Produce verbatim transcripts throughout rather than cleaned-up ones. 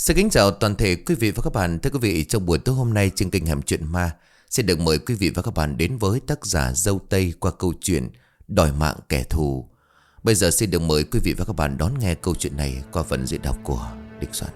Xin kính chào toàn thể quý vị và các bạn. Thưa quý vị, trong buổi tối hôm nay trên kênh Hẻm Chuyện Ma xin được mời quý vị và các bạn đến với tác giả Dâu Tây qua câu chuyện Đòi Mạng Kẻ Thù. Bây giờ xin được mời quý vị và các bạn đón nghe câu chuyện này qua phần diễn đọc của Địch Soạn.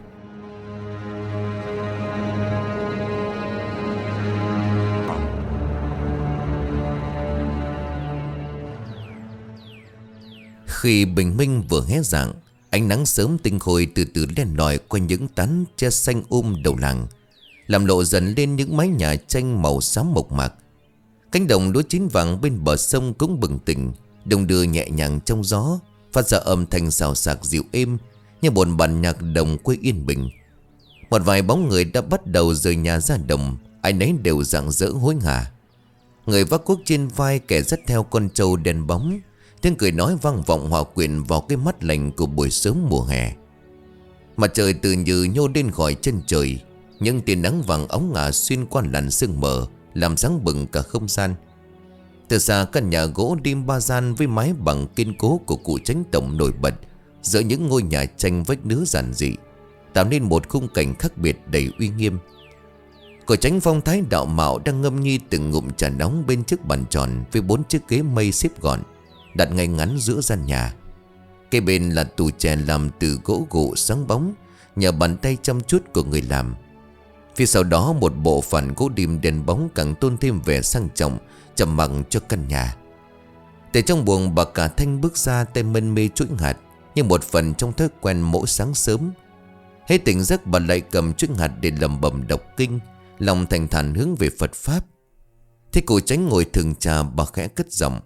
Khi bình minh vừa hé rạng, ánh nắng sớm tinh khôi từ từ len lỏi qua những tán tre xanh um đầu làng, làm lộ dần lên những mái nhà tranh màu xám mộc mạc. Cánh đồng lúa chín vàng bên bờ sông cũng bừng tỉnh, đung đưa nhẹ nhàng trong gió, phát ra âm thanh xào xạc dịu êm như một bản nhạc đồng quê yên bình. Một vài bóng người đã bắt đầu rời nhà ra đồng, ai nấy đều rạng rỡ hối hả. Người vác cuốc trên vai, kẻ dắt theo con trâu đen bóng. Tiếng cười nói vang vọng hòa quyện vào cái mắt lạnh của buổi sớm mùa hè. Mặt trời từ như nhô lên khỏi chân trời, những tia nắng vàng óng ngả xuyên qua làn sương mờ, làm sáng bừng cả không gian. Từ xa căn nhà gỗ đêm ba gian với mái bằng kiên cố của cụ Chánh Tổng nổi bật giữa những ngôi nhà tranh vách nứa giản dị, tạo nên một khung cảnh khác biệt đầy uy nghiêm. Cụ Chánh phong thái đạo mạo đang ngâm nhi từng ngụm trà nóng bên chiếc bàn tròn với bốn chiếc ghế mây xếp gọn đặt ngay ngắn giữa gian nhà. Kế bên là tủ chè làm từ gỗ gụ sáng bóng nhờ bàn tay chăm chút của người làm. Phía sau đó một bộ phận gỗ lim đèn bóng càng tôn thêm vẻ sang trọng trầm mặc cho căn nhà. Từ trong buồng, bà cả Thanh bước ra, tay mân mê chuỗi hạt như một phần trong thói quen mỗi sáng sớm. Hết tỉnh giấc, bà lại cầm chuỗi hạt để lẩm bẩm đọc kinh, lòng thành thản hướng về Phật pháp. Thế cụ Chánh ngồi thừng trà, bà khẽ cất giọng: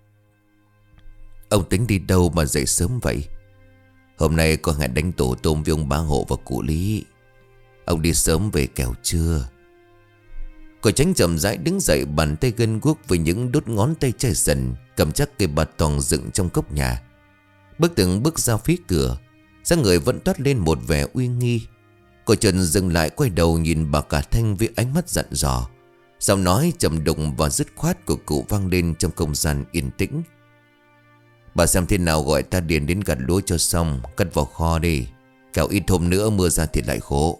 "Ông tính đi đâu mà dậy sớm vậy? Hôm nay có hẹn đánh tổ tôm với ông Bá Hộ và cụ Lý. Ông đi sớm về kẻo chưa?" Cụ Chánh chậm rãi đứng dậy, bàn tay gân guốc với những đốt ngón tay chai dần, cầm chắc cây bạt tòng dựng trong cốc nhà. Bước từng bước ra phía cửa, dáng người vẫn toát lên một vẻ uy nghi. Cụ Trần dừng lại, quay đầu nhìn bà cả Thanh với ánh mắt dặn dò. Giọng nói trầm đục và dứt khoát của cụ vang lên trong không gian yên tĩnh: "Bà xem thế nào gọi ta điền đến gặt lúa cho xong, cất vào kho đi, kẻo ít hôm nữa mưa ra thì lại khổ."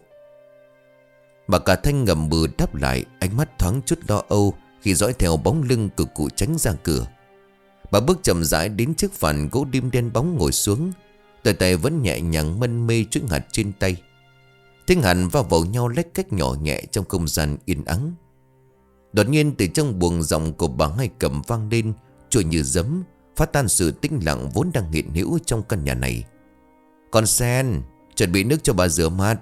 Bà cả Thanh ngậm bừ đáp lại, ánh mắt thoáng chút lo âu khi dõi theo bóng lưng của cụ Chánh ra cửa. Bà bước chậm rãi đến trước phản gỗ lim đen bóng ngồi xuống, tay tay vẫn nhẹ nhàng mân mê chuỗi hạt trên tay. Tiếng hạt va vào nhau lách cách nhỏ nhẹ trong không gian yên ắng. Đột nhiên từ trong buồng, giọng của bà Hai Cầm vang lên trôi như giấm, phá tan sự tĩnh lặng vốn đang hiện hữu trong căn nhà này: "Con Sen, chuẩn bị nước cho bà rửa mặt."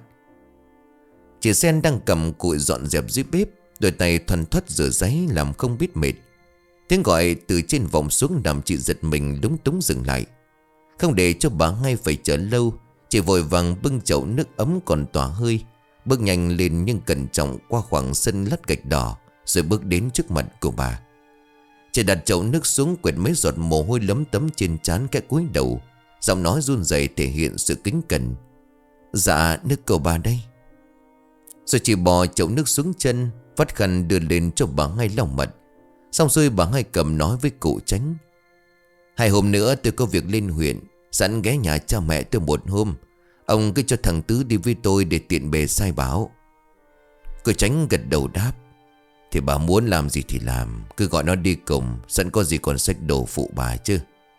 Chị Sen đang cầm cụi dọn dẹp dưới bếp, đôi tay thoăn thoắt rửa ráy làm không biết mệt. Tiếng gọi từ trên vọng xuống làm chị giật mình lúng túng dừng lại. Không để cho bà Hai phải chờ lâu, chị vội vàng bưng chậu nước ấm còn tỏa hơi, bước nhanh lên nhưng cẩn trọng qua khoảng sân lát gạch đỏ, rồi bước đến trước mặt của bà. Chị đặt chậu nước xuống, quệt mấy giọt mồ hôi lấm tấm trên trán, cái cúi đầu, giọng nói run rẩy thể hiện sự kính cẩn: "Dạ, nước cầu bà đây." Rồi chị bò chậu nước xuống chân, vắt khăn đưa lên cho bà Hai lau mặt. Xong rồi bà Hai Cầm nói với cụ Chánh: "Hai hôm nữa tôi có việc lên huyện, sẵn ghé nhà cha mẹ tôi một hôm. Ông cứ cho thằng Tứ đi với tôi để tiện bề sai báo." Cụ Chánh gật đầu đáp: "Thì bà muốn làm gì thì làm, cứ gọi nó đi cùng, sẵn có gì còn xách đồ phụ bà chứ."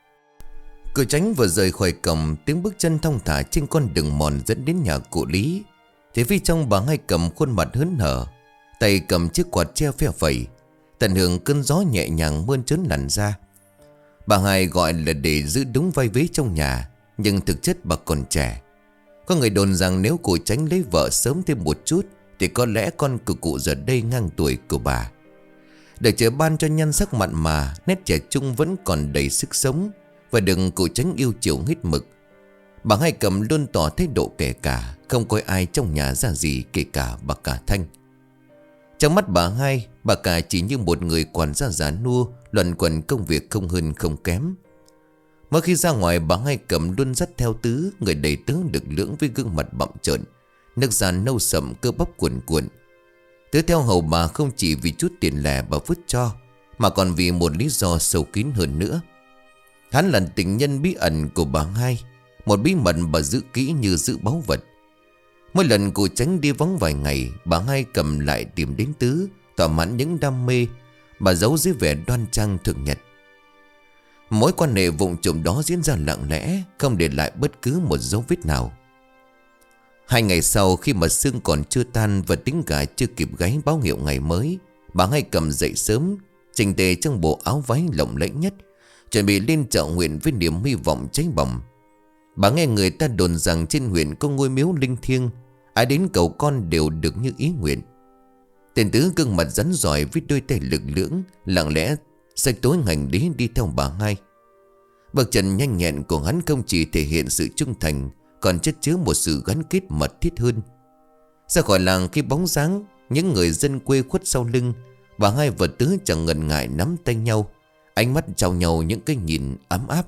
Cụ Chánh vừa rời khỏi cổng, tiếng bước chân thong thả trên con đường mòn dẫn đến nhà cụ Lý, thì phía trong bà Hai Cầm khuôn mặt hớn hở, tay cầm chiếc quạt treo phe phẩy, tận hưởng cơn gió nhẹ nhàng mơn trớn làn ra. Bà Hai gọi là để giữ đúng vai vế trong nhà, nhưng thực chất bà còn trẻ. Có người đồn rằng nếu cụ Chánh lấy vợ sớm thêm một chút thì có lẽ con của cụ giờ đây ngang tuổi của bà. Đời trời ban cho nhan sắc mặn mà, nét trẻ trung vẫn còn đầy sức sống, và đừng cụ Chánh yêu chiều hết mực. Bà Hai Cầm luôn tỏ thái độ kể cả, không coi ai trong nhà ra gì, kể cả bà cả Thanh. Trong mắt bà Hai, bà cả chỉ như một người quản gia già nua, luẩn quẩn công việc không hơn không kém. Mỗi khi ra ngoài, bà Hai Cầm luôn dắt theo Tứ, người đầy tớ lực lưỡng với gương mặt bặm trợn, nước da nâu sậm, cơ bắp cuồn cuộn. Tứ theo hầu bà không chỉ vì chút tiền lẻ bà vứt cho, mà còn vì một lý do sâu kín hơn nữa. Hắn là tình nhân bí ẩn của bà Hai, một bí mật bà giữ kỹ như giữ báu vật. Mỗi lần cụ Tránh đi vắng vài ngày, bà Hai cầm lại tìm đến Tứ, thỏa mãn những đam mê bà giấu dưới vẻ đoan trang thường nhật. Mối quan hệ vụng trộm đó diễn ra lặng lẽ, không để lại bất cứ một dấu vết nào. Hai ngày sau, khi mà sương còn chưa tan và tiếng gà chưa kịp gáy báo hiệu ngày mới, bà Hai cầm dậy sớm, chỉnh tề trong bộ áo váy lộng lẫy nhất, chuẩn bị lên chợ huyện với niềm hy vọng cháy bỏng. Bà nghe người ta đồn rằng trên huyện có ngôi miếu linh thiêng, ai đến cầu con đều được như ý nguyện. Tên Tứ gương mặt rắn rỏi với đôi tay lực lưỡng, lặng lẽ xách tối hành lý đi theo bà Hai. Bước chân nhanh nhẹn của hắn không chỉ thể hiện sự trung thành, còn chất chứa một sự gắn kết mật thiết hơn. Ra khỏi làng khi bóng dáng những người dân quê khuất sau lưng, bà Hai và Tứ chẳng ngần ngại nắm tay nhau, ánh mắt trao nhau những cái nhìn ấm áp.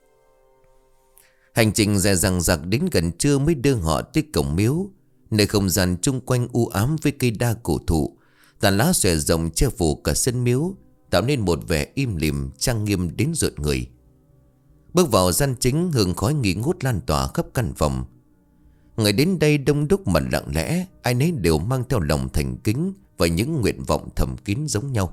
Hành trình dài dằng dặc đến gần trưa mới đưa họ tới cổng miếu, nơi không gian chung quanh u ám với cây đa cổ thụ, tàn lá xòe rộng che phủ cả sân miếu, tạo nên một vẻ im lìm trang nghiêm đến rợn người. Bước vào gian chính, hương khói nghi ngút lan tỏa khắp căn phòng. Người đến đây đông đúc mà lặng lẽ, ai nấy đều mang theo lòng thành kính và những nguyện vọng thầm kín giống nhau.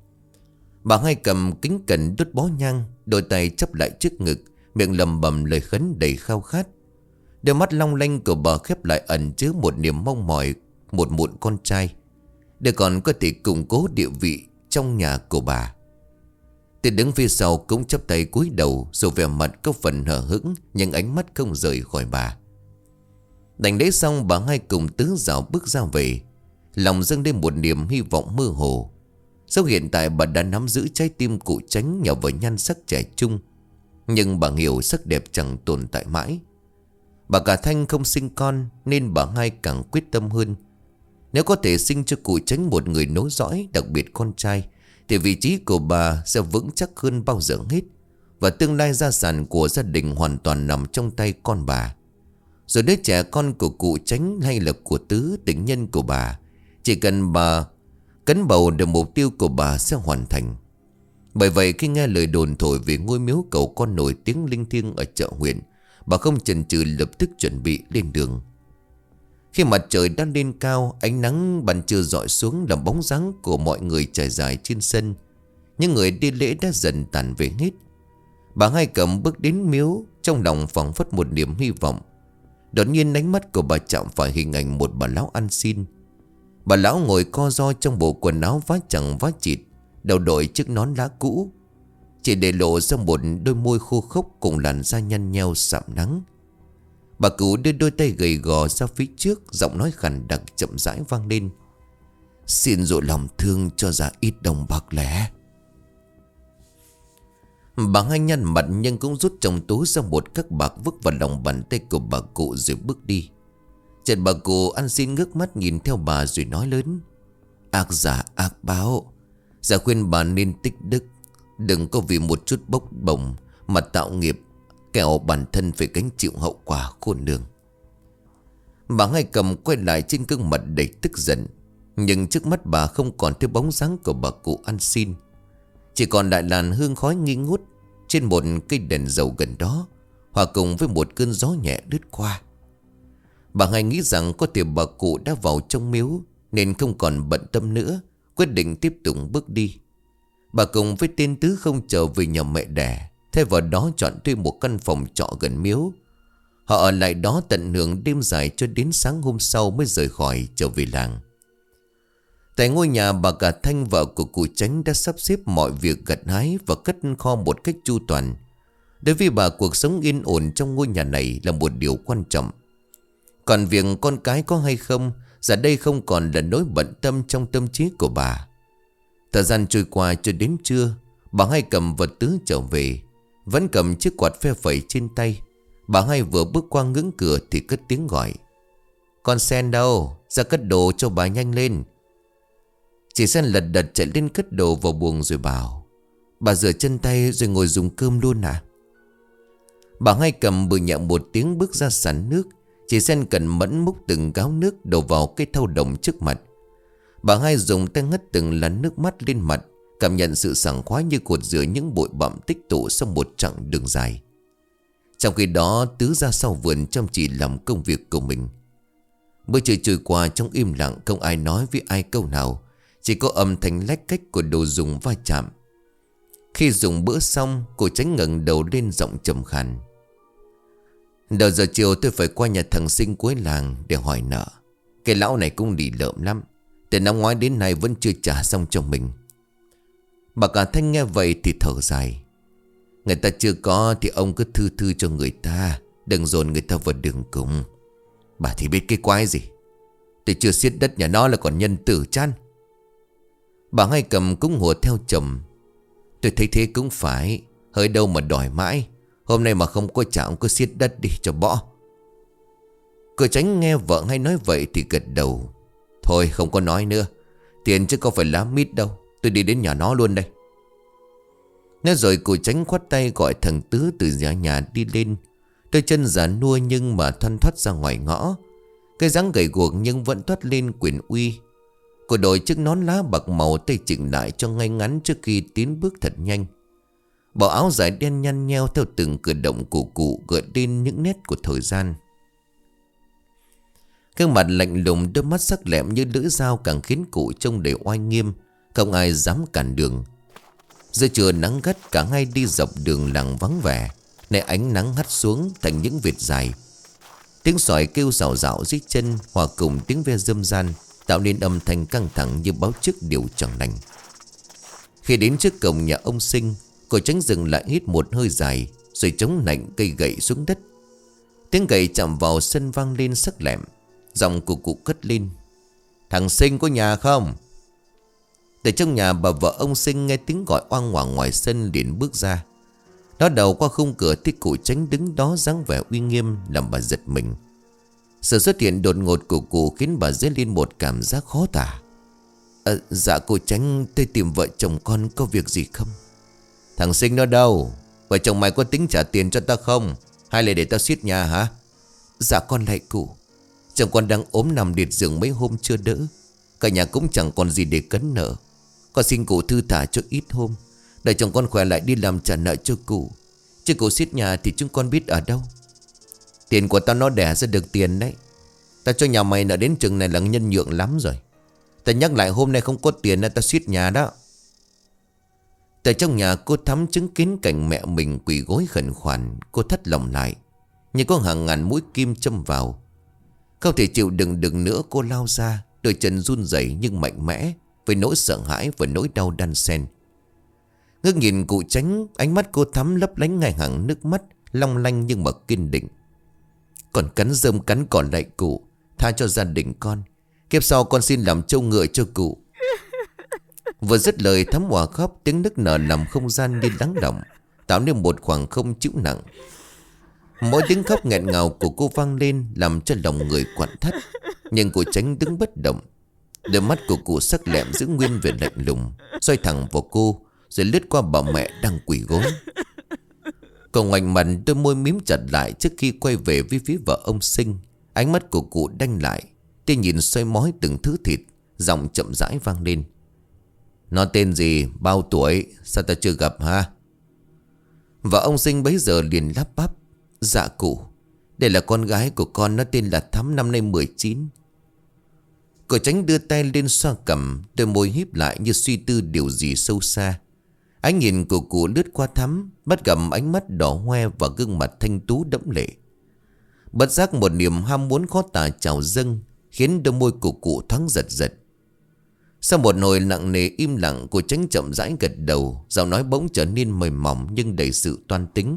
Bà Hai cầm kính cẩn đốt bó nhang, đôi tay chắp lại trước ngực, miệng lầm bầm lời khấn đầy khao khát. Đôi mắt long lanh của bà khép lại ẩn chứa một niềm mong mỏi một muộn con trai, để còn có thể củng cố địa vị trong nhà của bà. Tên đứng phía sau cũng chắp tay cúi đầu, rồi vẻ mặt có phần hờ hững, nhưng ánh mắt không rời khỏi bà. Đành lễ xong, bà Hai cùng Tứ dạo bước ra về, lòng dâng lên một niềm hy vọng mơ hồ. Dẫu hiện tại bà đã nắm giữ trái tim cụ Tránh nhờ vào nhan sắc trẻ trung, nhưng bà hiểu sắc đẹp chẳng tồn tại mãi. Bà cả Thanh không sinh con, nên bà Hai càng quyết tâm hơn. Nếu có thể sinh cho cụ Tránh một người nối dõi, đặc biệt con trai, thì vị trí của bà sẽ vững chắc hơn bao giờ hết, và tương lai gia sản của gia đình hoàn toàn nằm trong tay con bà. Rồi đứa trẻ con của cụ Tránh hay là của Tứ, tình nhân của bà, chỉ cần bà cấn bầu được, mục tiêu của bà sẽ hoàn thành. Bởi vậy khi nghe lời đồn thổi về ngôi miếu cầu con nổi tiếng linh thiêng ở chợ huyện, bà không chần chừ lập tức chuẩn bị lên đường. Khi mặt trời đang lên cao, ánh nắng ban trưa rọi xuống làm bóng dáng của mọi người trải dài trên sân. Những người đi lễ đã dần tàn về hết. Bà Hai cầm bước đến miếu, trong lòng phảng phất một niềm hy vọng. Đột nhiên ánh mắt của bà chạm phải hình ảnh một bà lão ăn xin. Bà lão ngồi co ro trong bộ quần áo vá chẳng vá chịt, đầu đội chiếc nón lá cũ, chỉ để lộ ra một đôi môi khô khốc cùng làn da nhăn nheo sạm nắng. Bà cụ đưa đôi tay gầy gò ra phía trước, giọng nói khàn đặc chậm rãi vang lên: "Xin dội lòng thương cho ra ít đồng bạc lẻ." Bà Hai nhăn mặt nhưng cũng rút trong túi ra một các bạc vứt vào lòng bàn tay của bà cụ rồi bước đi. Chợt bà cụ ăn xin ngước mắt nhìn theo bà rồi nói lớn: "Ác giả ác báo, giả khuyên bà nên tích đức, đừng có vì một chút bốc bổng mà tạo nghiệp, kẻo bản thân phải gánh chịu hậu quả khôn lường." Bà Hai cầm quay lại trên gương mặt đầy tức giận, nhưng trước mắt bà không còn thấy bóng dáng của bà cụ ăn xin, chỉ còn lại làn hương khói nghi ngút trên một cây đèn dầu gần đó, hòa cùng với một cơn gió nhẹ lướt qua. Bà Hai nghĩ rằng có thể bà cụ đã vào trong miếu nên không còn bận tâm nữa, quyết định tiếp tục bước đi. Bà cùng với tên Tứ không trở về nhà mẹ đẻ, thay vào đó chọn thuê một căn phòng trọ gần miếu. Họ ở lại đó tận hưởng đêm dài cho đến sáng hôm sau mới rời khỏi trở về làng. Tại ngôi nhà, bà cả Thanh, vợ của cụ Tránh, đã sắp xếp mọi việc gặt hái và cất kho một cách chu toàn. Đối với bà, cuộc sống yên ổn trong ngôi nhà này là một điều quan trọng. Còn việc con cái có hay không, giờ đây không còn là nỗi bận tâm trong tâm trí của bà. Thời gian trôi qua cho đến trưa, bà Hai cầm vật Tứ trở về, vẫn cầm chiếc quạt phe phẩy trên tay. Bà Hai vừa bước qua ngưỡng cửa thì cất tiếng gọi: "Con Sen đâu? Ra cất đồ cho bà nhanh lên." Chị Sen lật đật chạy lên cất đồ vào buồng rồi bảo: "Bà rửa chân tay rồi ngồi dùng cơm luôn à?" Bà Hai cầm bừ nhẹ một tiếng bước ra sàn nước. Chị Sen cẩn mẫn múc từng gáo nước đổ vào cái thau đồng trước mặt. Bà Hai dùng tay ngất từng làn nước mắt lên mặt, cảm nhận sự sảng khoái như cột rửa những bụi bặm tích tụ sau một chặng đường dài. Trong khi đó, Tứ ra sau vườn chăm chỉ làm công việc của mình. Bữa trưa trôi qua trong im lặng, không ai nói với ai câu nào. Chỉ có âm thanh lách cách của đồ dùng va chạm. Khi dùng bữa xong, cô Tránh ngẩng đầu lên giọng trầm khàn: Đầu giờ chiều tôi phải qua nhà thằng Sinh cuối làng để hỏi nợ. Cái lão này cũng lì lợm lắm, từ năm ngoái đến nay vẫn chưa trả xong cho mình. Bà cả Thanh nghe vậy thì thở dài: Người ta chưa có thì ông cứ thư thư cho người ta, đừng dồn người ta vào đường cùng. Bà thì biết cái quái gì. Tôi chưa xiết đất nhà nó là còn nhân tử chán. Bà Hai Cầm cũng hùa theo chồng: Tôi thấy thế cũng phải, hơi đâu mà đòi mãi. Hôm nay mà không có trả ông cứ xiết đất đi cho bỏ. Cô Tránh nghe vợ hay nói vậy thì gật đầu: Thôi không có nói nữa, tiền chứ không phải lá mít đâu. Tôi đi đến nhà nó luôn đây. Nói rồi cô Tránh khoát tay gọi thằng Tứ từ nhà nhà đi lên. Đôi chân già nua nhưng mà thoăn thoắt ra ngoài ngõ. Cái dáng gầy guộc nhưng vẫn toát lên quyền uy. Cô đội chiếc nón lá bạc màu, tay chỉnh lại cho ngay ngắn trước khi tiến bước thật nhanh. Bộ áo dài đen nhăn nheo theo từng cử động của cụ gợi lên những nét của thời gian. Gương mặt lạnh lùng, đôi mắt sắc lẹm như lưỡi dao càng khiến cụ trông đầy oai nghiêm, không ai dám cản đường. Giữa trưa nắng gắt, cả hai đi dọc đường làng vắng vẻ. Này ánh nắng hắt xuống thành những vệt dài. Tiếng sỏi kêu rào rào dưới chân hòa cùng tiếng ve râm ran tạo nên âm thanh căng thẳng như báo trước điều chẳng lành. Khi đến trước cổng nhà ông Sinh, cô Tránh dừng lại hít một hơi dài, rồi chống nạnh cây gậy xuống đất. Tiếng gậy chạm vào sân vang lên sắc lẹm. Giọng của cụ cất lên: Thằng Sinh có nhà không? Từ trong nhà, bà vợ ông Sinh nghe tiếng gọi oang oảng ngoài sân liền bước ra. Nó đầu qua khung cửa thì cụ Tránh đứng đó dáng vẻ uy nghiêm làm bà giật mình. Sự xuất hiện đột ngột của cụ khiến bà dấy lên một cảm giác khó tả. à, Dạ cô Tránh, tôi tìm vợ chồng con có việc gì không? Thằng Sinh nó đâu? Vợ chồng mày có tính trả tiền cho ta không? Hay là để tao xiết nhà hả? Dạ con lạy cụ, chồng con đang ốm nằm liệt giường mấy hôm chưa đỡ. Cả nhà cũng chẳng còn gì để cấn nợ. Con xin cụ thư thả cho ít hôm, để chồng con khỏe lại đi làm trả nợ cho cụ. Chứ cụ xiết nhà thì chúng con biết ở đâu. Tiền của tao nó đẻ ra được tiền đấy. Tao cho nhà mày nợ đến chừng này là nhân nhượng lắm rồi. Tao nhắc lại hôm nay không có tiền nên tao xiết nhà đó. Tại trong nhà, cô Thắm chứng kiến cảnh mẹ mình quỳ gối khẩn khoản. Cô thất lòng lại, như có hàng ngàn mũi kim châm vào. Không thể chịu đựng được nữa, cô lao ra, đôi chân run rẩy nhưng mạnh mẽ, với nỗi sợ hãi và nỗi đau đan xen. Ngước nhìn cụ Tránh, ánh mắt cô Thắm lấp lánh ngay hàng nước mắt, long lanh nhưng mà kiên định. Còn cắn rơm cắn cỏ lại cụ, tha cho gia đình con. Kiếp sau con xin làm trâu ngựa cho cụ. Vừa dứt lời, Thắm hòa khóc, tiếng nức nở làm không gian như lắng động, tạo nên một khoảng không chịu nặng. Mỗi tiếng khóc nghẹn ngào của cô vang lên làm cho lòng người quặn thắt. Nhưng cụ Tránh đứng bất động. Đôi mắt của cụ sắc lẹm giữ nguyên vẻ lạnh lùng, xoay thẳng vào cô, rồi lướt qua bà mẹ đang quỳ gối. Cậu ngoảnh mặt, đôi môi mím chặt lại trước khi quay về với phía vợ ông Sinh. Ánh mắt của cụ đanh lại, tia nhìn xoay mói từng thứ thịt. Giọng chậm rãi vang lên: Nó tên gì, bao tuổi, sao ta chưa gặp ha? Và ông Sinh bấy giờ liền lắp bắp: Dạ cụ, đây là con gái của con, nó tên là Thắm, năm nay mười chín. Cậu Tránh đưa tay lên xoa cằm, đôi môi híp lại như suy tư điều gì sâu xa. Ánh nhìn của cụ lướt qua Thắm, bắt gặp ánh mắt đỏ hoe và gương mặt thanh tú đẫm lệ. Bất giác một niềm ham muốn khó tả trào dâng, khiến đôi môi của cụ thoáng giật giật. Sau một hồi nặng nề im lặng, cô Tránh chậm rãi gật đầu, giọng nói bỗng trở nên mềm mỏng nhưng đầy sự toan tính: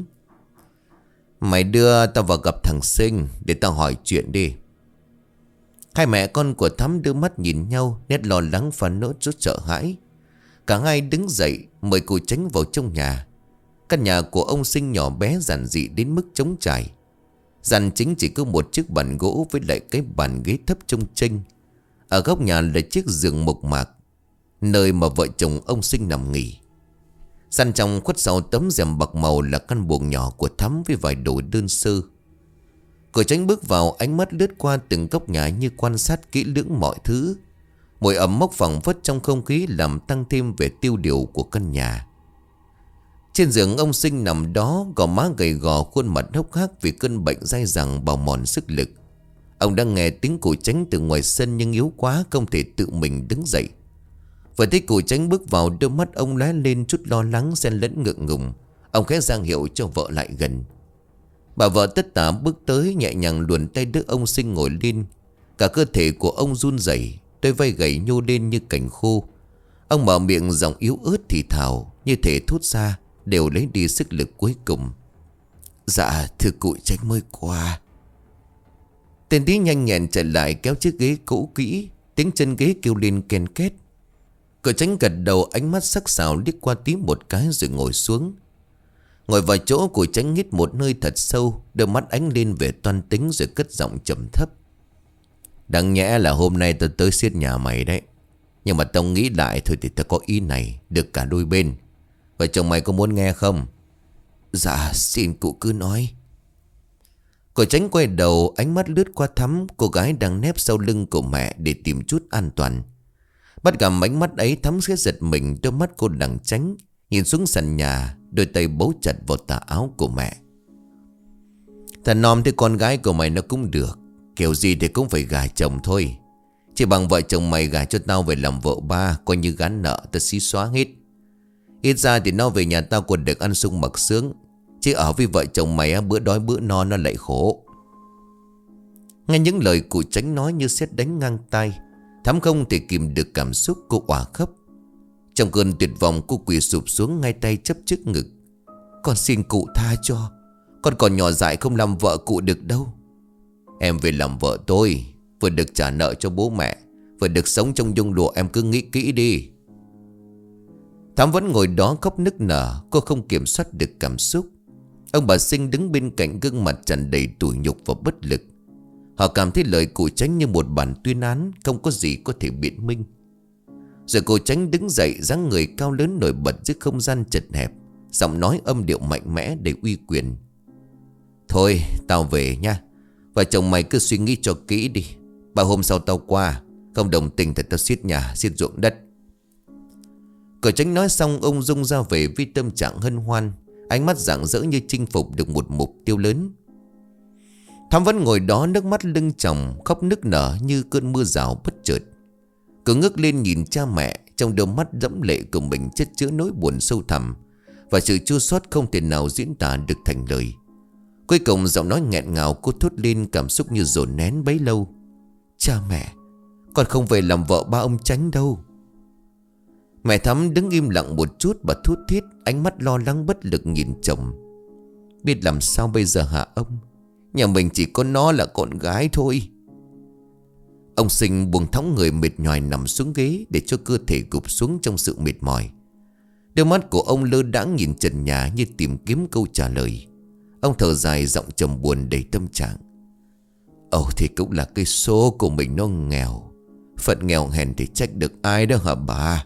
Mày đưa tao vào gặp thằng Sinh để tao hỏi chuyện đi. Hai mẹ con của Thắm đưa mắt nhìn nhau, nét lo lắng và nỗi chút sợ hãi. Cả hai đứng dậy mời cô Tránh vào trong nhà. Căn nhà của ông Sinh nhỏ bé giản dị đến mức trống trải. Gian chính chỉ có một chiếc bàn gỗ với lại cái bàn ghế thấp trông chênh. Ở góc nhà là chiếc giường mộc mạc, nơi mà vợ chồng ông Sinh nằm nghỉ. Gian trong khuất sau tấm rèm bạc màu là căn buồng nhỏ của Thắm với vài đồ đơn sơ. Cô Tránh bước vào, ánh mắt lướt qua từng góc nhà như quan sát kỹ lưỡng mọi thứ. Mùi ẩm mốc phảng phất trong không khí làm tăng thêm vẻ tiêu điều của căn nhà. Trên giường ông Sinh nằm đó, gò má gầy gò, khuôn mặt hốc hác vì cơn bệnh dai dẳng bào mòn sức lực. Ông đang nghe tiếng cụ Chánh từ ngoài sân nhưng yếu quá không thể tự mình đứng dậy. Vừa thấy cụ Chánh bước vào, đôi mắt ông lóe lên chút lo lắng xen lẫn ngượng ngùng. Ông khẽ ra hiệu cho vợ lại gần. Bà vợ tất tả bước tới, nhẹ nhàng luồn tay đỡ ông Sinh ngồi lên. Cả cơ thể của ông run rẩy, đôi vai gầy nhô lên như cành khô. Ông mở miệng giọng yếu ớt thì thào, như thể thốt ra đều lấy đi sức lực cuối cùng. Dạ thưa cụ Chánh mới qua. Tên tí nhanh nhẹn chạy lại kéo chiếc ghế cũ kỹ. Tiếng chân ghế kêu lên ken két. Cụ Chánh gật đầu, ánh mắt sắc sảo liếc qua tí một cái rồi ngồi xuống. Ngồi vào chỗ, cụ Chánh hít một hơi thật sâu, đôi mắt ánh lên về toan tính rồi cất giọng trầm thấp. Đáng nhẽ là hôm nay tao tới xiết nhà mày đấy. Nhưng mà tao nghĩ lại thôi thì tao có ý này, được cả đôi bên. Vợ chồng mày có muốn nghe không? Dạ xin cụ cứ nói. Cụ Chánh quay đầu, ánh mắt lướt qua Thắm, cô gái đang nép sau lưng của mẹ để tìm chút an toàn. Bắt gặp ánh mắt ấy, Thắm sẽ giật mình, đôi mắt cô đằng tránh, nhìn xuống sàn nhà, đôi tay bấu chặt vào tà áo của mẹ. Thằng Nom thì con gái của mày nó cũng được, kiểu gì thì cũng phải gả chồng thôi. Chỉ bằng vợ chồng mày gả cho tao về làm vợ ba, coi như gán nợ tao xí xóa hết. Ít ra thì nó về nhà tao còn được ăn sung mặc sướng, chứ ở với vợ chồng mày bữa đói bữa no nó lại khổ. Nghe những lời cụ Chánh nói như sét đánh ngang tai, Thắm không thể kìm được cảm xúc, cô òa khóc. Trong cơn tuyệt vọng cô quỳ sụp xuống, ngay tay chấp trước ngực. Con xin cụ tha cho, con còn nhỏ dại không làm vợ cụ được đâu. Em về làm vợ tôi, vừa được trả nợ cho bố mẹ, vừa được sống trong nhung lụa, em cứ nghĩ kỹ đi. Thắm vẫn ngồi đó khóc nức nở, cô không kiểm soát được cảm xúc. Ông bà Sinh đứng bên cạnh, gương mặt tràn đầy tủi nhục và bất lực. Họ cảm thấy lời cụ Chánh như một bản tuyên án, không có gì có thể biện minh. Rồi cụ Chánh đứng dậy, dáng người cao lớn nổi bật giữa không gian chật hẹp, giọng nói âm điệu mạnh mẽ đầy uy quyền. Thôi tao về nha, vợ chồng mày cứ suy nghĩ cho kỹ đi. Ba hôm sau tao qua, không đồng tình thì tao xiết nhà, xiết ruộng đất. Cụ Chánh nói xong, ông rung ra về với tâm trạng hân hoan, ánh mắt rạng rỡ như chinh phục được một mục tiêu lớn. Thắm vẫn ngồi đó, nước mắt lưng tròng, khóc nức nở như cơn mưa rào bất chợt. Cứ ngước lên nhìn cha mẹ, trong đôi mắt đẫm lệ của mình chất chứa nỗi buồn sâu thẳm và sự chua xót không thể nào diễn tả được thành lời. Cuối cùng giọng nói nghẹn ngào cô thốt lên, cảm xúc như dồn nén bấy lâu. Cha mẹ, con không về làm vợ ba ông Chánh đâu. Mẹ Thắm đứng im lặng một chút, bà thút thít, ánh mắt lo lắng bất lực nhìn chồng. Biết làm sao bây giờ hả ông? Nhà mình chỉ có nó là con gái thôi. Ông Sinh buông thõng người mệt nhoài nằm xuống ghế để cho cơ thể gục xuống trong sự mệt mỏi. Đôi mắt của ông lơ đãng nhìn trần nhà như tìm kiếm câu trả lời. Ông thở dài, giọng trầm buồn đầy tâm trạng. Ồ thì cũng là cái số của mình nó nghèo. Phận nghèo hèn thì trách được ai đó hả bà?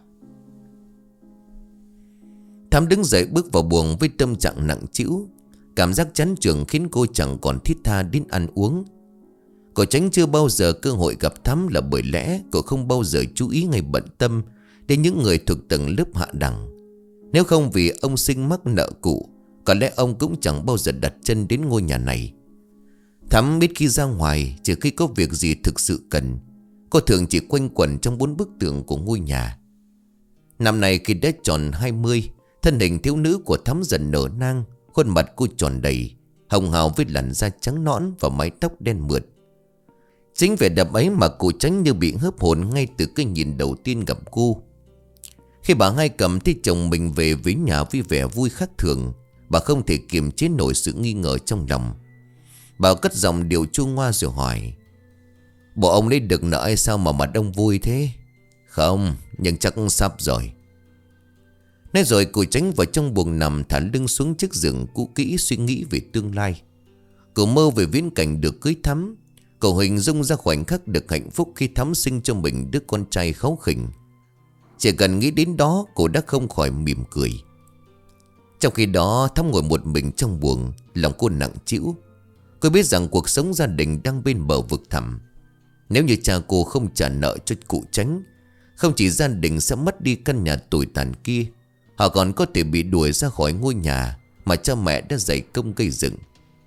Thắm đứng dậy bước vào buồng với tâm trạng nặng trĩu. Cảm giác chán chường khiến cô chẳng còn thiết tha đến ăn uống. Cô Chánh chưa bao giờ cơ hội gặp Thắm là bởi lẽ cô không bao giờ chú ý hay bận tâm đến những người thuộc tầng lớp hạ đẳng. Nếu không vì ông Sinh mắc nợ cụ, có lẽ ông cũng chẳng bao giờ đặt chân đến ngôi nhà này. Thắm biết khi ra ngoài, trừ khi có việc gì thực sự cần, cô thường chỉ quanh quẩn trong bốn bức tường của ngôi nhà. Năm nay khi đã tròn hai mươi, thân hình thiếu nữ của Thắm dần nở nang. Khuôn mặt cô tròn đầy, hồng hào với làn da trắng nõn và mái tóc đen mượt. Chính vẻ đẹp ấy mà cụ Chánh như bị hớp hồn ngay từ cái nhìn đầu tiên gặp cô. Khi bà Hai Cầm thấy chồng mình về với nhà với vẻ vui khác thường, bà không thể kiềm chế nổi sự nghi ngờ trong lòng. Bà cất giọng điệu chua ngoa rồi hỏi: Bộ ông lấy được nợ hay sao mà mặt ông vui thế? Không, nhưng chắc sắp rồi. Nói rồi cụ Chánh vào trong buồng nằm, thả lưng xuống chiếc giường cũ kỹ, suy nghĩ về tương lai. Cậu mơ về viễn cảnh được cưới Thắm. Cậu hình dung ra khoảnh khắc được hạnh phúc khi Thắm sinh cho mình đứa con trai kháu khỉnh. Chỉ cần nghĩ đến đó, cô đã không khỏi mỉm cười. Trong khi đó, Thắm ngồi một mình trong buồng, lòng cô nặng trĩu. Cô biết rằng cuộc sống gia đình đang bên bờ vực thẳm. Nếu như cha cô không trả nợ cho cụ Chánh, không chỉ gia đình sẽ mất đi căn nhà tồi tàn kia, họ còn có thể bị đuổi ra khỏi ngôi nhà mà cha mẹ đã dày công gây dựng.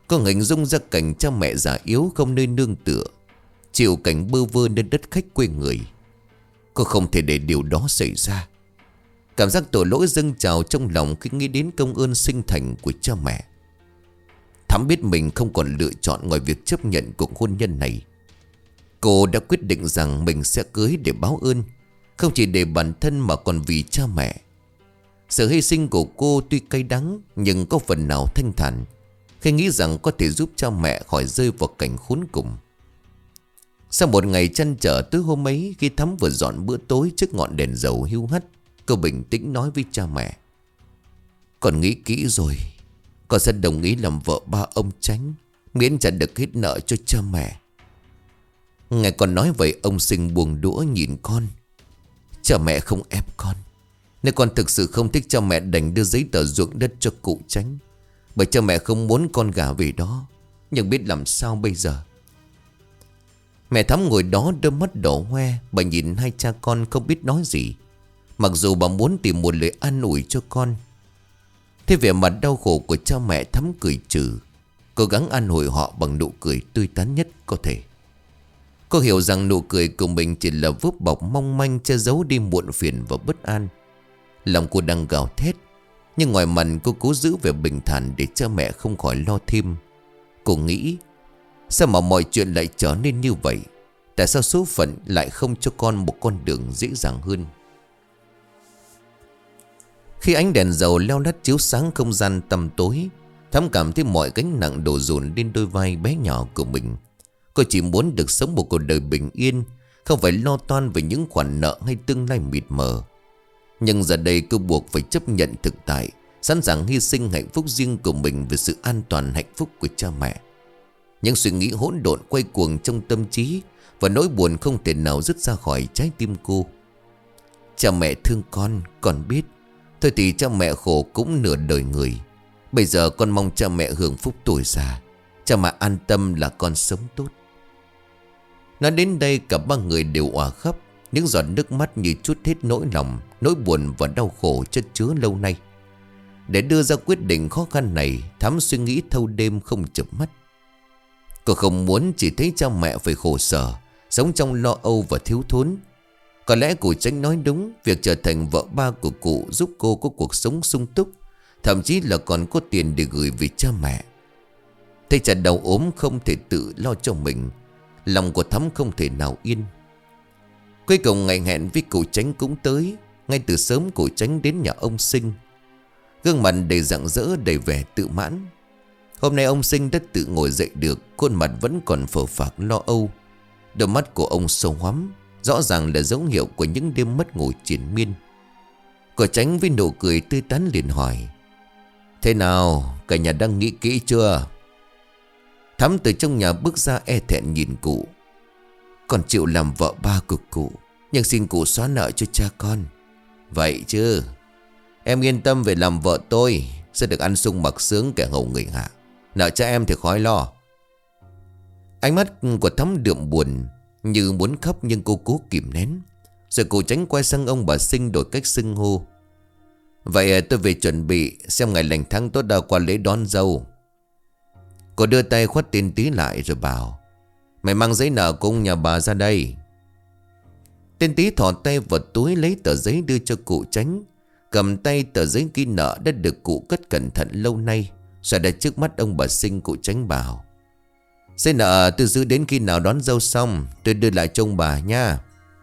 Cô hình dung ra cảnh cha mẹ già yếu không nơi nương tựa, chịu cảnh bơ vơ nơi đất khách quê người. Cô không thể để điều đó xảy ra. Cảm giác tội lỗi dâng trào trong lòng khi nghĩ đến công ơn sinh thành của cha mẹ. Thắm biết mình không còn lựa chọn ngoài việc chấp nhận cuộc hôn nhân này. Cô đã quyết định rằng mình sẽ cưới để báo ơn, không chỉ để bản thân mà còn vì cha mẹ. Sự hy sinh của cô tuy cay đắng nhưng có phần nào thanh thản khi nghĩ rằng có thể giúp cha mẹ khỏi rơi vào cảnh khốn cùng. Sau một ngày trăn trở tối hôm ấy, khi Thắm vừa dọn bữa tối trước ngọn đèn dầu hiu hắt, cô bình tĩnh nói với cha mẹ: "Con nghĩ kỹ rồi, con sẽ đồng ý làm vợ ba ông Chánh, miễn trả được hết nợ cho cha mẹ." Nghe con nói vậy, ông Sinh buông đũa nhìn con: "Cha mẹ không ép con. Nếu con thực sự không thích cha mẹ đành đưa giấy tờ ruộng đất cho cụ Chánh, bởi cha mẹ không muốn con gả về đó. Nhưng biết làm sao bây giờ?" Mẹ Thắm ngồi đó đôi mắt đỏ hoe. Bà nhìn hai cha con không biết nói gì, mặc dù bà muốn tìm một lời an ủi cho con. Thế vẻ mặt đau khổ của cha mẹ, Thắm cười trừ, cố gắng an ủi họ bằng nụ cười tươi tắn nhất có thể. Cô hiểu rằng nụ cười của mình chỉ là vúp bọc mong manh che giấu đi muộn phiền và bất an. Lòng cô đang gào thét, nhưng ngoài mặt cô cố giữ vẻ bình thản để cha mẹ không khỏi lo thêm. Cô nghĩ: sao mà mọi chuyện lại trở nên như vậy? Tại sao số phận lại không cho con một con đường dễ dàng hơn? Khi ánh đèn dầu leo lắt chiếu sáng không gian tăm tối, Thắm cảm thấy mọi gánh nặng đổ dồn lên đôi vai bé nhỏ của mình. Cô chỉ muốn được sống một cuộc đời bình yên, không phải lo toan về những khoản nợ hay tương lai mịt mờ. Nhưng giờ đây cô buộc phải chấp nhận thực tại, sẵn sàng hy sinh hạnh phúc riêng của mình vì sự an toàn hạnh phúc của cha mẹ. Những suy nghĩ hỗn độn quay cuồng trong tâm trí, và nỗi buồn không thể nào dứt ra khỏi trái tim cô. Cha mẹ thương con, con biết. Thôi thì cha mẹ khổ cũng nửa đời người. Bây giờ con mong cha mẹ hưởng phúc tuổi già, cha mẹ an tâm là con sống tốt. Nói đến đây, cả ba người đều òa khóc. Những giọt nước mắt như trút hết nỗi lòng, nỗi buồn và đau khổ chất chứa lâu nay. Để đưa ra quyết định khó khăn này, Thắm suy nghĩ thâu đêm không chợp mắt. Cô không muốn chỉ thấy cha mẹ phải khổ sở, sống trong lo âu và thiếu thốn. Có lẽ cụ Chánh nói đúng, việc trở thành vợ ba của cụ giúp cô có cuộc sống sung túc, thậm chí là còn có tiền để gửi về cha mẹ. Thấy cha đau ốm không thể tự lo cho mình, lòng của Thắm không thể nào yên. Cuối cùng ngày hẹn với cụ Chánh cũng tới. Ngay từ sớm cụ Chánh đến nhà ông Sinh, gương mặt đầy rạng rỡ, đầy vẻ tự mãn. Hôm nay ông Sinh đã tự ngồi dậy được, khuôn mặt vẫn còn phờ phạc lo âu. Đôi mắt của ông sâu hoắm, rõ ràng là dấu hiệu của những đêm mất ngủ triền miên. Cụ Chánh với nụ cười tươi tắn liền hỏi: "Thế nào, cả nhà đang nghĩ kỹ chưa?" Thắm từ trong nhà bước ra e thẹn nhìn cụ: "Con chịu làm vợ ba của cụ, nhưng xin cụ xóa nợ cho cha con." "Vậy chứ? Em yên tâm về làm vợ tôi, sẽ được ăn sung mặc sướng kẻ hầu người hạ. Nợ cha em thì khỏi lo." Ánh mắt của Thắm đượm buồn, như muốn khóc nhưng cô cố kìm nén. Rồi cụ Chánh quay sang ông bà Sinh đổi cách xưng hô: "Vậy tôi về chuẩn bị xem ngày lành tháng tốt đâu qua lễ đón dâu." Cô đưa tay khoát tên Tí lại rồi bảo: "Mày mang giấy nợ của ông nhà bà ra đây." Tên Tí thò tay vào túi lấy tờ giấy đưa cho cụ Chánh. Cầm tay tờ giấy ghi nợ đã được cụ cất cẩn thận lâu nay, rồi đặt trước mắt ông bà Sinh. Cụ Chánh bảo: "Giấy nợ tôi giữ đến khi nào đón dâu xong tôi đưa lại cho ông bà nha."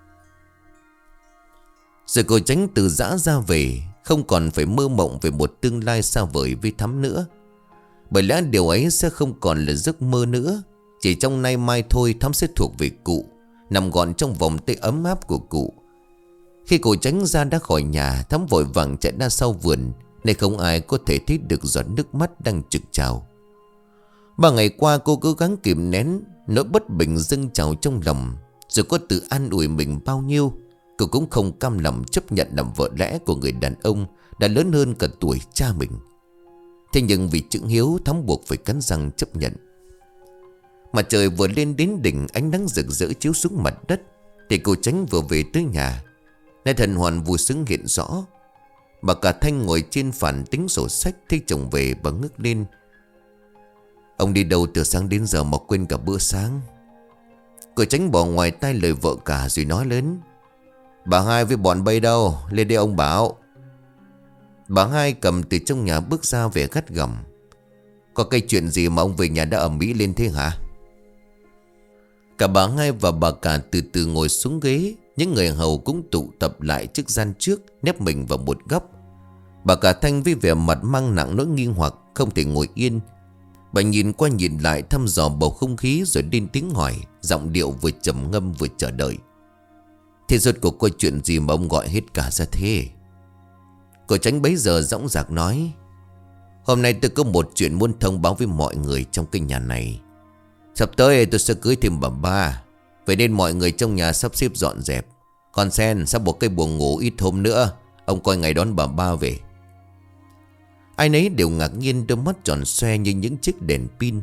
Rồi cụ Chánh từ giã ra về, không còn phải mơ mộng về một tương lai xa vời với Thắm nữa. Bởi lẽ điều ấy sẽ không còn là giấc mơ nữa. Chỉ trong nay mai thôi, Thắm sẽ thuộc về cụ, nằm gọn trong vòng tay ấm áp của cụ. Khi cụ Chánh ra đã khỏi nhà, Thắm vội vàng chạy ra sau vườn, nên không ai có thể thấy được giọt nước mắt đang trực trào. Ba ngày qua cô cố gắng kìm nén nỗi bất bình dâng trào trong lòng, rồi có tự an ủi mình bao nhiêu, cô cũng không cam lòng chấp nhận làm vợ lẽ của người đàn ông đã lớn hơn cả tuổi cha mình. Thế nhưng vì chữ hiếu, Thắm buộc phải cắn răng chấp nhận. Mặt trời vừa lên đến đỉnh, ánh nắng rực rỡ chiếu xuống mặt đất, thì cô Chánh vừa về tới nhà. Nét thần hoàn vui sướng hiện rõ. Bà cả Thanh ngồi trên phản tính sổ sách, thấy chồng về bà ngước lên. Ông đi đâu từ sáng đến giờ mà quên cả bữa sáng? Cô Tránh bỏ ngoài tai lời vợ cả rồi nói lớn: Bà Hai với bọn bay đâu? Lên đây ông bảo. Bà Hai cầm từ trong nhà bước ra về gắt gỏng: Có cái chuyện gì mà ông về nhà đã ầm ĩ lên thế hả? Cả bà Hai và bà cả từ từ ngồi xuống ghế. Những người hầu cũng tụ tập lại trước gian trước, nép mình vào một góc. Bà cả Thanh với vẻ mặt mang nặng nỗi nghi hoặc, không thể ngồi yên. Bà nhìn qua nhìn lại thăm dò bầu không khí rồi lên tiếng hỏi, giọng điệu vừa trầm ngâm vừa chờ đợi: Thế rốt cuộc có chuyện gì mà ông gọi hết cả ra thế? Cô Tránh bấy giờ dõng dạc nói: Hôm nay tôi có một chuyện muốn thông báo với mọi người trong cái nhà này. Sắp tới tôi sẽ cưới thêm bà ba, vậy nên mọi người trong nhà sắp xếp dọn dẹp. Con Sen sắp buộc cây buồng ngủ ít hôm nữa. Ông coi ngày đón bà ba về. Ai nấy đều ngạc nhiên, đôi mắt tròn xoe như những chiếc đèn pin.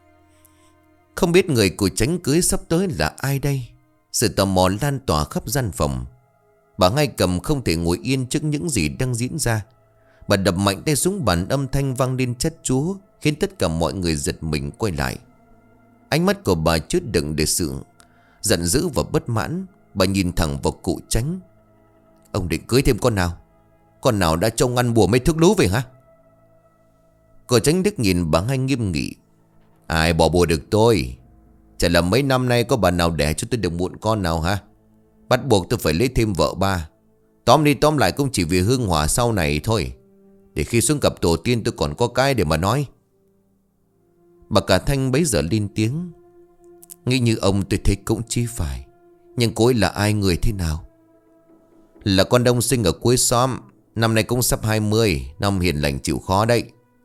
Không biết người của Tránh cưới sắp tới là ai đây? Sự tò mò lan tỏa khắp gian phòng. Bà Hai Cầm không thể ngồi yên trước những gì đang diễn ra. Bà đập mạnh tay xuống bàn, âm thanh vang lên chát chúa, khiến tất cả mọi người giật mình quay lại. Ánh mắt của bà chứa đựng để sự giận dữ và bất mãn. Bà nhìn thẳng vào cụ Tránh: Ông định cưới thêm con nào? Con nào đã trông ăn bùa mấy thước lú về hả? Cụ Tránh Đức nhìn bà Hai nghiêm nghị: Ai bỏ bùa được tôi? Chả là mấy năm nay có bà nào đẻ cho tôi được muộn con nào hả? Bắt buộc tôi phải lấy thêm vợ ba. Tóm đi tóm lại cũng chỉ vì hương hỏa sau này thôi. Để khi xuống gặp tổ tiên tôi còn có cái để mà nói. Bà cả Thanh bấy giờ lên tiếng: Nghĩ như ông tôi thấy cũng chi phải. Nhưng cô ấy là ai, người thế nào? Là con đông sinh ở cuối xóm. Năm nay cũng sắp hai mươi. Năm hiền lành chịu khó đấy.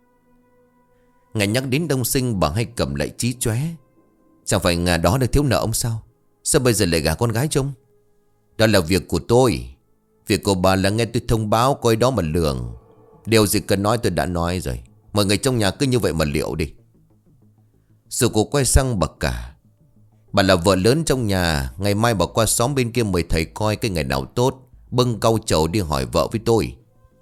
Ngài nhắc đến đông sinh, bà Hai Cầm lại chí chóe: Chẳng phải ngà đó được thiếu nợ ông sao? Sao bây giờ lại gả con gái trông? Đó là việc của tôi. Việc của bà là nghe tôi thông báo, coi đó mà lường. Điều gì cần nói tôi đã nói rồi. Mọi người trong nhà cứ như vậy mà liệu đi. Rồi cô quay sang bà cả: Bà là vợ lớn trong nhà. Ngày mai bà qua xóm bên kia mời thầy coi cái ngày nào tốt, bưng cau trầu đi hỏi vợ với tôi.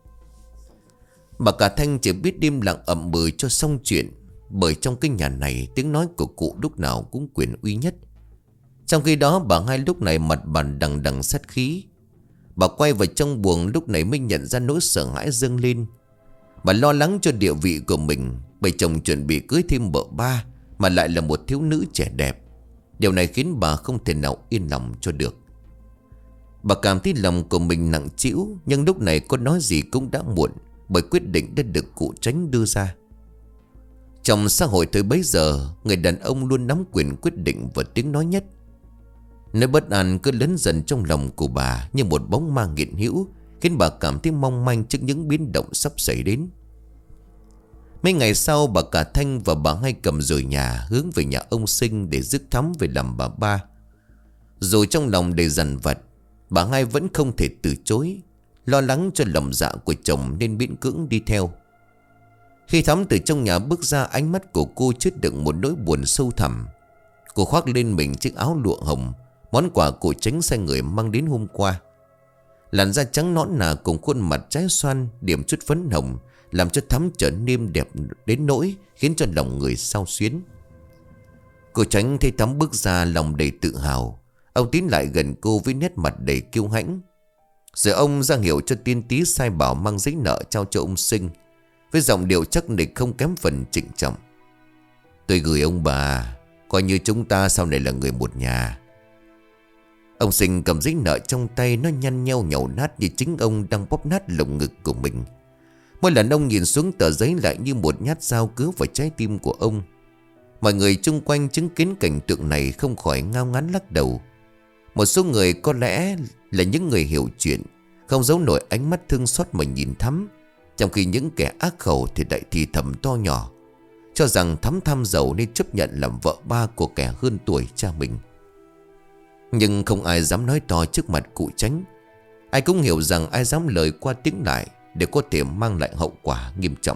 Bà cả Thanh chỉ biết im lặng ậm ừ cho xong chuyện. Bởi trong cái nhà này, tiếng nói của cụ lúc nào cũng quyền uy nhất. Trong khi đó bà Hai lúc này mặt bàn đằng đằng sát khí. Bà quay vào trong buồng lúc này mới nhận ra nỗi sợ hãi dâng lên. Bà lo lắng cho địa vị của mình, bởi chồng chuẩn bị cưới thêm vợ ba, mà lại là một thiếu nữ trẻ đẹp. Điều này khiến bà không thể nào yên lòng cho được. Bà cảm thấy lòng của mình nặng trĩu, nhưng lúc này có nói gì cũng đã muộn, bởi quyết định đã được cụ Tránh đưa ra. Trong xã hội thời bấy giờ, người đàn ông luôn nắm quyền quyết định và tiếng nói nhất. Nỗi bất an cứ lớn dần trong lòng của bà như một bóng ma nghiện hữu, khiến bà cảm thấy mong manh trước những biến động sắp xảy đến. Mấy ngày sau, bà cả Thanh và bà Hai Cầm rời nhà, hướng về nhà ông Sinh để rước thắm về làm bà ba. Rồi trong lòng đầy dằn vặt, bà Hai vẫn không thể từ chối. Lo lắng cho lòng dạ của chồng nên miễn cưỡng đi theo. Khi Thắm từ trong nhà bước ra, ánh mắt của cô chứa đựng một nỗi buồn sâu thẳm. Cô khoác lên mình chiếc áo lụa hồng, món quà của Tránh sai người mang đến hôm qua. Làn da trắng nõn nà cùng khuôn mặt trái xoan điểm chút phấn hồng, làm cho Thắm trở nên đẹp đến nỗi khiến cho lòng người xao xuyến. Cô Tránh thấy Thắm bước ra, lòng đầy tự hào. Ông tiến lại gần cô với nét mặt đầy kiêu hãnh. Rồi ông ra hiệu cho tiên tí sai bảo mang giấy nợ trao cho ông Sinh, với giọng điệu chắc nịch không kém phần trịnh trọng: Tôi gửi ông bà, coi như chúng ta sau này là người một nhà. Ông Sinh cầm giấy nợ trong tay, nó nhăn nheo nhàu nát như chính ông đang bóp nát lồng ngực của mình. Mỗi lần ông nhìn xuống tờ giấy lại như một nhát dao cứa vào trái tim của ông. Mọi người chung quanh chứng kiến cảnh tượng này không khỏi ngao ngán lắc đầu. Một số người có lẽ là những người hiểu chuyện, không giấu nổi ánh mắt thương xót mà nhìn Thắm, trong khi những kẻ ác khẩu thì đại thì thầm to nhỏ, cho rằng Thắm tham giàu nên chấp nhận làm vợ ba của kẻ hơn tuổi cha mình. Nhưng không ai dám nói to trước mặt cụ Tránh. Ai cũng hiểu rằng ai dám lời qua tiếng lại đều có thể mang lại hậu quả nghiêm trọng.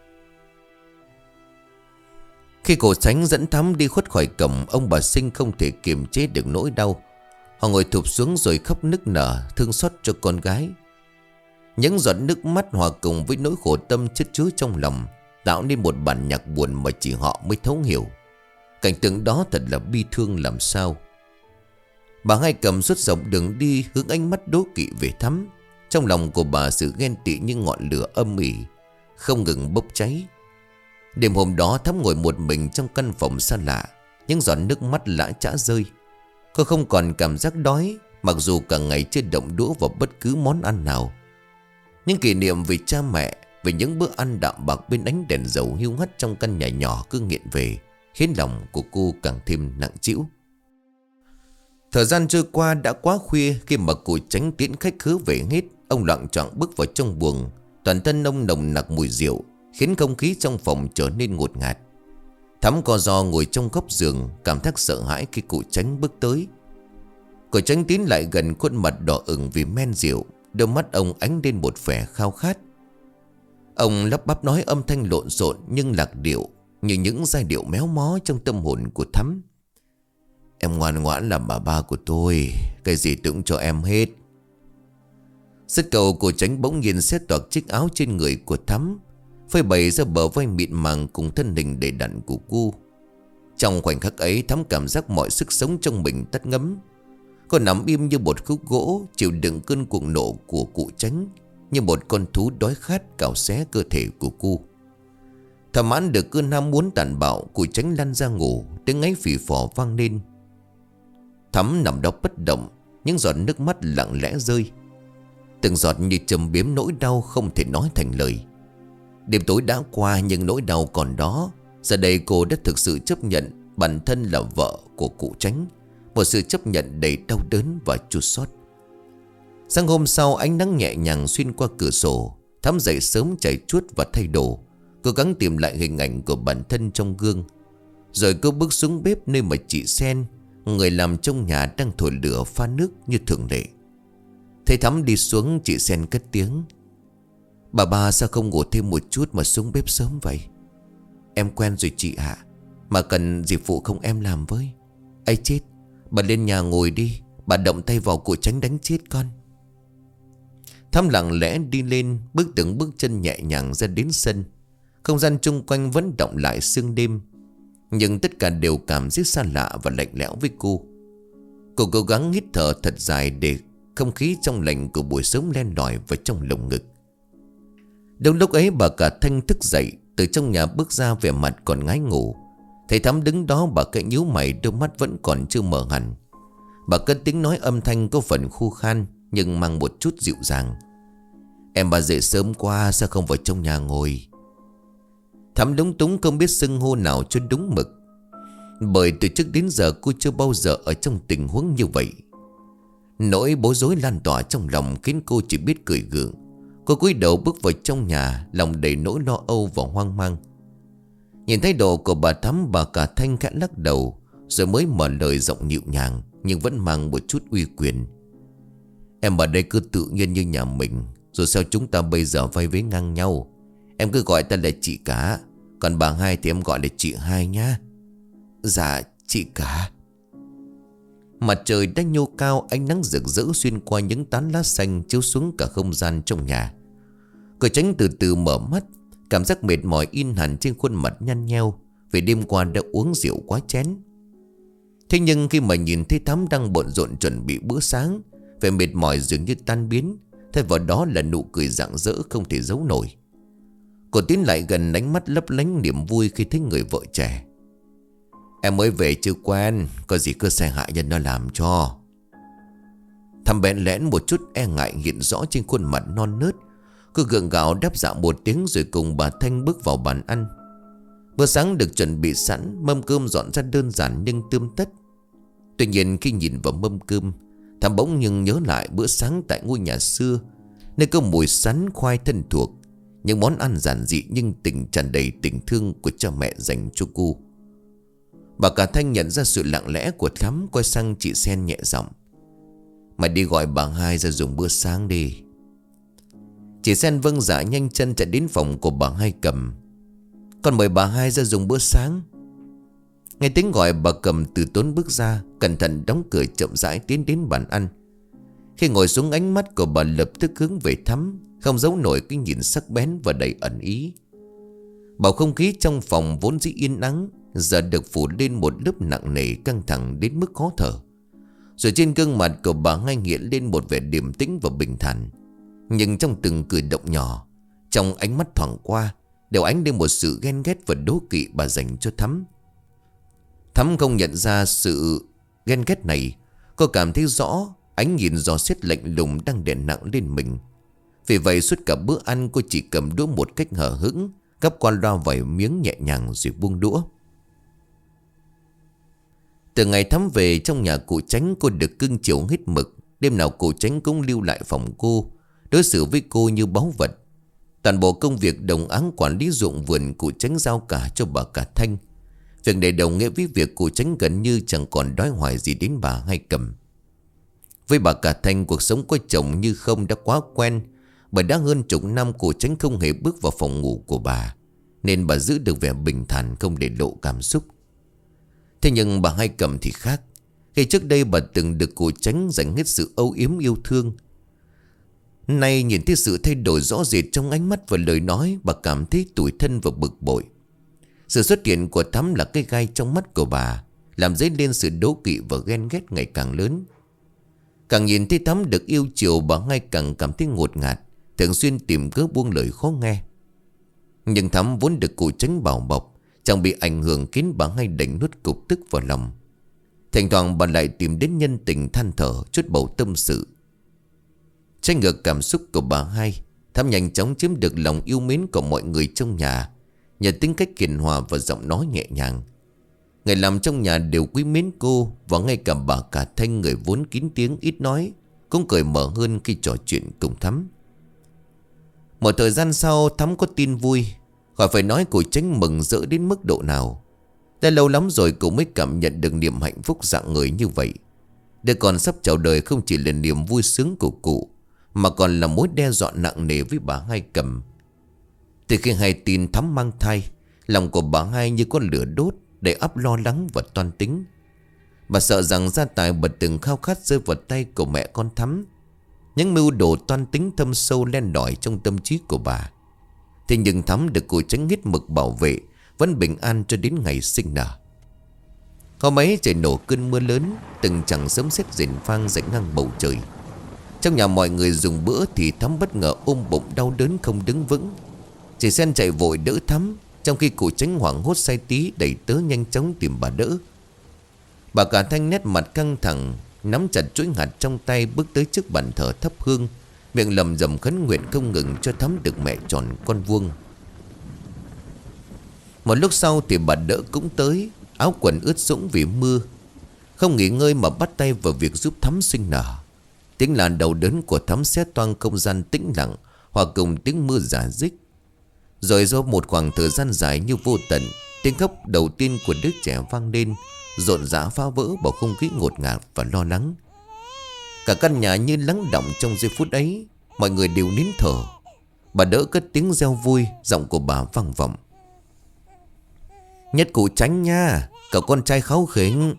Khi cụ Tránh dẫn Thắm đi khuất khỏi cổng, ông bà Sinh không thể kiềm chế được nỗi đau. Họ ngồi thụp xuống rồi khóc nức nở, thương xót cho con gái. Những giọt nước mắt hòa cùng với nỗi khổ tâm chất chứa trong lòng tạo nên một bản nhạc buồn mà chỉ họ mới thấu hiểu. Cảnh tượng đó thật là bi thương làm sao. Bà Hai Cầm suốt dọc đường đi hướng ánh mắt đố kỵ về Thắm. Trong lòng của bà sự ghen tị như ngọn lửa âm ỉ không ngừng bốc cháy. Đêm hôm đó Thắm ngồi một mình trong căn phòng xa lạ, những giọt nước mắt lã chã rơi. Cô không còn cảm giác đói, mặc dù cả ngày chưa động đũa vào bất cứ món ăn nào. Những kỷ niệm về cha mẹ, về những bữa ăn đạm bạc bên ánh đèn dầu hiu hắt trong căn nhà nhỏ cứ nghiện về, khiến lòng của cô càng thêm nặng trĩu. Thời gian trôi qua đã quá khuya. Khi mà cụ Tránh tiễn khách khứa về hết, ông loạng choạng bước vào trong buồng. Toàn thân ông nồng nặc mùi rượu, khiến không khí trong phòng trở nên ngột ngạt. Thắm co ro ngồi trong góc giường, cảm giác sợ hãi khi cụ Tránh bước tới. Cụ Tránh tiến lại gần, khuôn mặt đỏ ửng vì men rượu, đôi mắt ông ánh lên một vẻ khao khát. Ông lắp bắp nói âm thanh lộn xộn nhưng lạc điệu, như những giai điệu méo mó trong tâm hồn của Thắm. Em ngoan ngoãn làm bà ba của tôi, cái gì tôi cũng cho em hết. Dứt câu, cô Tránh bỗng nhiên xé toạc chiếc áo trên người của Thắm, phơi bày ra bờ vai mịn màng cùng thân hình đầy đặn của cô. Trong khoảnh khắc ấy, Thắm cảm giác mọi sức sống trong mình tắt ngấm. Cô nằm im như một khúc gỗ, chịu đựng cơn cuồng nộ của cụ Tránh, như một con thú đói khát cào xé cơ thể của cô. Thỏa mãn được cơn ham muốn tàn bạo, cụ Tránh lăn ra ngủ, tiếng ngáy phì phò vang lên. Thắm nằm đó bất động, những giọt nước mắt lặng lẽ rơi, từng giọt như châm biếm nỗi đau không thể nói thành lời. Đêm tối đã qua nhưng nỗi đau còn đó. Giờ đây cô đã thực sự chấp nhận bản thân là vợ của cụ Tránh, một sự chấp nhận đầy đau đớn và chua xót. Sáng hôm sau, ánh nắng nhẹ nhàng xuyên qua cửa sổ. Thắm dậy sớm chải chuốt và thay đồ, cố gắng tìm lại hình ảnh của bản thân trong gương. Rồi cô bước xuống bếp nơi mà chị Sen, người làm trong nhà, đang thổi lửa pha nước như thường lệ. Thấy Thắm đi xuống, chị Sen cất tiếng: Bà ba sao không ngủ thêm một chút mà xuống bếp sớm vậy? Em quen rồi chị ạ, mà cần gì phụ không em làm với. Ấy chết, bà lên nhà ngồi đi, bà động tay vào cụ Tránh đánh chết con. Thắm lặng lẽ đi lên, bước từng bước chân nhẹ nhàng ra đến sân. Không gian chung quanh vẫn động lại sương đêm, nhưng tất cả đều cảm giác xa lạ và lạnh lẽo với cô. Cô cố gắng hít thở thật dài để không khí trong lành của buổi sớm len lỏi vào trong lồng ngực. Đúng lúc ấy, bà cả Thanh thức dậy, từ trong nhà bước ra, vẻ mặt còn ngái ngủ. Thấy Thắm đứng đó, bà khẽ nhíu mày, đôi mắt vẫn còn chưa mở hẳn. Bà cất tiếng nói, âm thanh có phần khô khan nhưng mang một chút dịu dàng: Em bà dậy sớm quá, sao không vào trong nhà ngồi? Thắm lúng túng không biết xưng hô nào cho đúng mực, bởi từ trước đến giờ cô chưa bao giờ ở trong tình huống như vậy. Nỗi bối rối lan tỏa trong lòng khiến cô chỉ biết cười gượng. Cô cúi đầu bước vào trong nhà, lòng đầy nỗi lo âu và hoang mang. Nhìn thái độ của bà Thắm, bà cả Thanh khẽ lắc đầu, rồi mới mở lời giọng nhịu nhàng nhưng vẫn mang một chút uy quyền: Em ở đây cứ tự nhiên như nhà mình, rồi sao chúng ta bây giờ vai vế ngang nhau. Em cứ gọi ta là chị cả, còn bà Hai thì em gọi là chị Hai nhá. Dạ chị cả. Mặt trời đã nhô cao, ánh nắng rực rỡ xuyên qua những tán lá xanh chiếu xuống cả không gian trong nhà. Cô Tránh từ từ mở mắt, cảm giác mệt mỏi in hẳn trên khuôn mặt nhăn nheo vì đêm qua đã uống rượu quá chén. Thế nhưng khi mà nhìn thấy Thắm đang bận rộn chuẩn bị bữa sáng, vẻ mệt mỏi dường như tan biến, thay vào đó là nụ cười rạng rỡ không thể giấu nổi. Cô tiến lại gần, ánh mắt lấp lánh niềm vui khi thấy người vợ trẻ: Em mới về chưa quen, có gì cứ xe hạ nhân nó làm cho. Thắm bẽn lẽn một chút e ngại hiện rõ trên khuôn mặt non nớt. Cô gượng gạo đáp dạ một tiếng rồi cùng bà Thanh bước vào bàn ăn. Bữa sáng được chuẩn bị sẵn, mâm cơm dọn ra đơn giản nhưng tươm tất. Tuy nhiên khi nhìn vào mâm cơm, Thắm bỗng nhưng nhớ lại bữa sáng tại ngôi nhà xưa, nơi có mùi sắn khoai thân thuộc, những món ăn giản dị nhưng tình tràn đầy tình thương của cha mẹ dành cho cô. Bà cả Thanh nhận ra sự lặng lẽ của Thắm, quay sang chị Sen nhẹ giọng: Mày đi gọi bà Hai ra dùng bữa sáng đi. Chị Sen vâng dạ, nhanh chân chạy đến phòng của bà Hai Cầm: Con mời bà Hai ra dùng bữa sáng. Nghe tiếng gọi, bà Cầm từ tốn bước ra, cẩn thận đóng cửa, chậm rãi tiến đến bàn ăn. Khi ngồi xuống, ánh mắt của bà lập tức hướng về Thắm, không giấu nổi cái nhìn sắc bén và đầy ẩn ý. Bầu không khí trong phòng vốn dĩ yên ắng giờ được phủ lên một lớp nặng nề, căng thẳng đến mức khó thở. Rồi trên gương mặt của bà Hai hiện lên một vẻ điềm tĩnh và bình thản. Nhưng trong từng cử động nhỏ, trong ánh mắt thoáng qua, đều ánh lên một sự ghen ghét và đố kỵ bà dành cho Thắm. Thắm không nhận ra sự ghen ghét này. Cô cảm thấy rõ ánh nhìn gió xét lạnh lùng đang đè nặng lên mình. Vì vậy suốt cả bữa ăn cô chỉ cầm đũa một cách hờ hững, gắp qua loa vài miếng nhẹ nhàng rồi buông đũa. Từ ngày Thắm về trong nhà cụ Chánh, cô được cưng chiều hết mực. Đêm nào cụ Chánh cũng lưu lại phòng cô, đối xử với cô như báu vật. Toàn bộ công việc đồng áng quản lý ruộng vườn cụ Chánh giao cả cho bà cả Thanh. Việc này đồng nghĩa với việc cụ Chánh gần như chẳng còn đói hoài gì đến bà Hai Cầm. Với bà cả Thanh, cuộc sống có chồng như không đã quá quen. Bởi đã hơn chục năm cụ Chánh không hề bước vào phòng ngủ của bà, nên bà giữ được vẻ bình thản, không để lộ cảm xúc. Thế nhưng bà Hai Cầm thì khác. Khi trước đây bà từng được cụ Chánh dành hết sự âu yếm yêu thương, nay nhìn thấy sự thay đổi rõ rệt trong ánh mắt và lời nói, bà cảm thấy tủi thân và bực bội. Sự xuất hiện của Thắm là cái gai trong mắt của bà, làm dấy lên sự đố kỵ và ghen ghét ngày càng lớn. Càng nhìn thấy Thắm được yêu chiều, bà Hai càng cảm thấy ngột ngạt, thường xuyên tìm cớ buông lời khó nghe. Nhưng Thắm vốn được cụ Chánh bảo bọc, chẳng bị ảnh hưởng khiến bà Hai đành nuốt cục tức vào lòng. Thỉnh thoảng bà lại tìm đến nhân tình than thở, chút bầu tâm sự. Trái ngược cảm xúc của bà Hai, Thắm nhanh chóng chiếm được lòng yêu mến của mọi người trong nhà, nhờ tính cách hiền hòa và giọng nói nhẹ nhàng. Người làm trong nhà đều quý mến cô, và ngay cả bà cả Thanh, người vốn kín tiếng ít nói, cũng cởi mở hơn khi trò chuyện cùng Thắm. Một thời gian sau, Thắm có tin vui. Khỏi phải nói cụ Chánh mừng rỡ đến mức độ nào. Đã lâu lắm rồi cụ mới cảm nhận được niềm hạnh phúc dạng người như vậy. Đứa con sắp chào đời không chỉ là niềm vui sướng của cụ, mà còn là mối đe dọa nặng nề với bà Hai Cầm. Từ khi hay tin Thắm mang thai, lòng của bà Hai như có lửa đốt, đầy ắp lo lắng và toan tính. Bà sợ rằng gia tài bà từng khao khát rơi vào tay của mẹ con Thắm. Những mưu đồ toan tính thâm sâu len lỏi trong tâm trí của bà. Thế nhưng Thắm được cụ Chánh hết mực bảo vệ, vẫn bình an cho đến ngày sinh nở. Hôm ấy trời nổ cơn mưa lớn, từng chảng sấm sét rền vang dậy ngang bầu trời. Trong nhà mọi người dùng bữa thì Thắm bất ngờ ôm bụng đau đớn không đứng vững. Chị Sen chạy vội đỡ Thắm, trong khi cụ Chánh hoảng hốt say tí đẩy tớ nhanh chóng tìm bà đỡ. Bà cả Thanh nét mặt căng thẳng, nắm chặt chuỗi hạt trong tay, bước tới trước bàn thờ thắp hương, miệng lầm rầm khấn nguyện không ngừng cho Thắm được mẹ tròn con vuông. Một lúc sau thì bà đỡ cũng tới, áo quần ướt sũng vì mưa, không nghỉ ngơi mà bắt tay vào việc giúp Thắm sinh nở. Tiếng làn đầu đớn của Thắm xé toang không gian tĩnh lặng, hòa cùng tiếng mưa rả rích. Rồi do một khoảng thời gian dài như vô tận, tiếng khóc đầu tiên của đứa trẻ vang lên, rộn rã phá vỡ bầu không khí ngột ngạt và lo lắng. Cả căn nhà như lắng đọng trong giây phút ấy. Mọi người đều nín thở. Bà đỡ cất tiếng reo vui, giọng của bà vang vọng: "Nhất cụ Chánh nha, cậu con trai kháu khỉnh."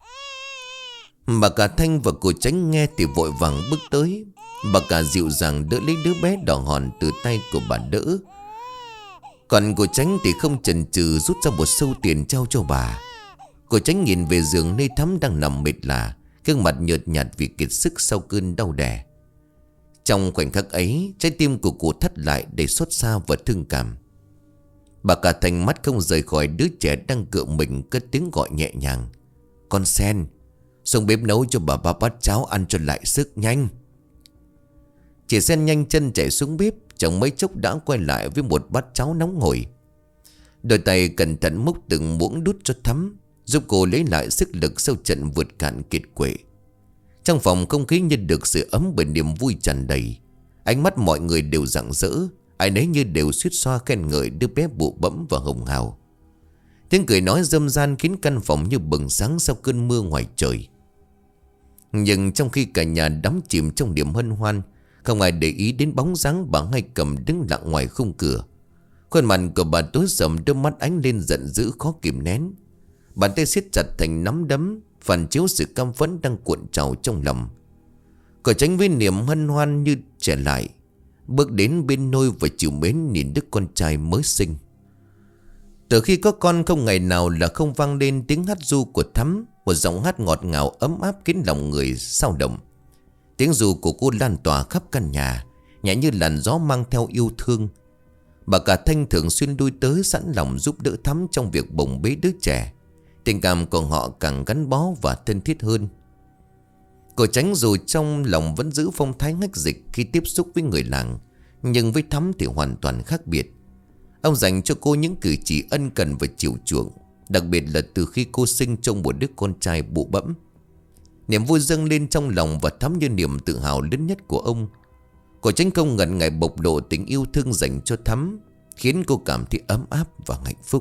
Bà cả Thanh và cụ Chánh nghe thì vội vàng bước tới. Bà cả dịu dàng đỡ lấy đứa bé đỏ hòn từ tay của bà đỡ. Còn cụ Chánh thì không chần chừ rút ra một sâu tiền trao cho bà. Cụ Chánh nhìn về giường nơi Thắm đang nằm mệt lả, gương mặt nhợt nhạt vì kiệt sức sau cơn đau đẻ. Trong khoảnh khắc ấy, trái tim của cụ thắt lại đầy xót xa và thương cảm. Bà cả Thành mắt không rời khỏi đứa trẻ đang cựa mình, cất tiếng gọi nhẹ nhàng: "Con Sen, xuống bếp nấu cho bà ba bát cháo ăn cho lại sức nhanh." Chị Sen nhanh chân chạy xuống bếp, chẳng mấy chốc đã quay lại với một bát cháo nóng hổi. Đôi tay cẩn thận múc từng muỗng đút cho Thắm, giúp cô lấy lại sức lực sau trận vượt cạn kiệt quệ. Trong phòng không khí như được sự ấm bởi niềm vui tràn đầy. Ánh mắt mọi người đều rạng rỡ, ai nấy như đều suýt xoa khen ngợi đứa bé bụ bẫm và hồng hào. Tiếng cười nói râm ran khiến căn phòng như bừng sáng sau cơn mưa ngoài trời. Nhưng trong khi cả nhà đắm chìm trong niềm hân hoan, không ai để ý đến bóng dáng bà Hai Cầm đứng lặng ngoài khung cửa. Khuôn mặt của bà tối sầm, đôi mắt ánh lên giận dữ khó kìm nén. Bàn tay siết chặt thành nắm đấm, phản chiếu sự căm phẫn đang cuộn trào trong lòng. Cậu Tránh với niềm hân hoan như trẻ lại, bước đến bên nôi và chịu mến nhìn đứa con trai mới sinh. Từ khi có con không ngày nào là không vang lên tiếng hát ru của Thắm. Một giọng hát ngọt ngào ấm áp khiến lòng người sao động. Tiếng ru của cô lan tỏa khắp căn nhà, nhẹ như làn gió mang theo yêu thương. Bà cả Thanh thường xuyên lui tới sẵn lòng giúp đỡ Thắm trong việc bồng bế đứa trẻ. Tình cảm của họ càng gắn bó và thân thiết hơn. Cô Tránh dù trong lòng vẫn giữ phong thái ngách dịch khi tiếp xúc với người làng, nhưng với Thắm thì hoàn toàn khác biệt. Ông dành cho cô những cử chỉ ân cần và chiều chuộng, đặc biệt là từ khi cô sinh trong một đứa con trai bụ bẫm. Niềm vui dâng lên trong lòng và Thắm như niềm tự hào lớn nhất của ông. Cô Tránh không ngần ngại bộc lộ tình yêu thương dành cho Thắm, khiến cô cảm thấy ấm áp và hạnh phúc.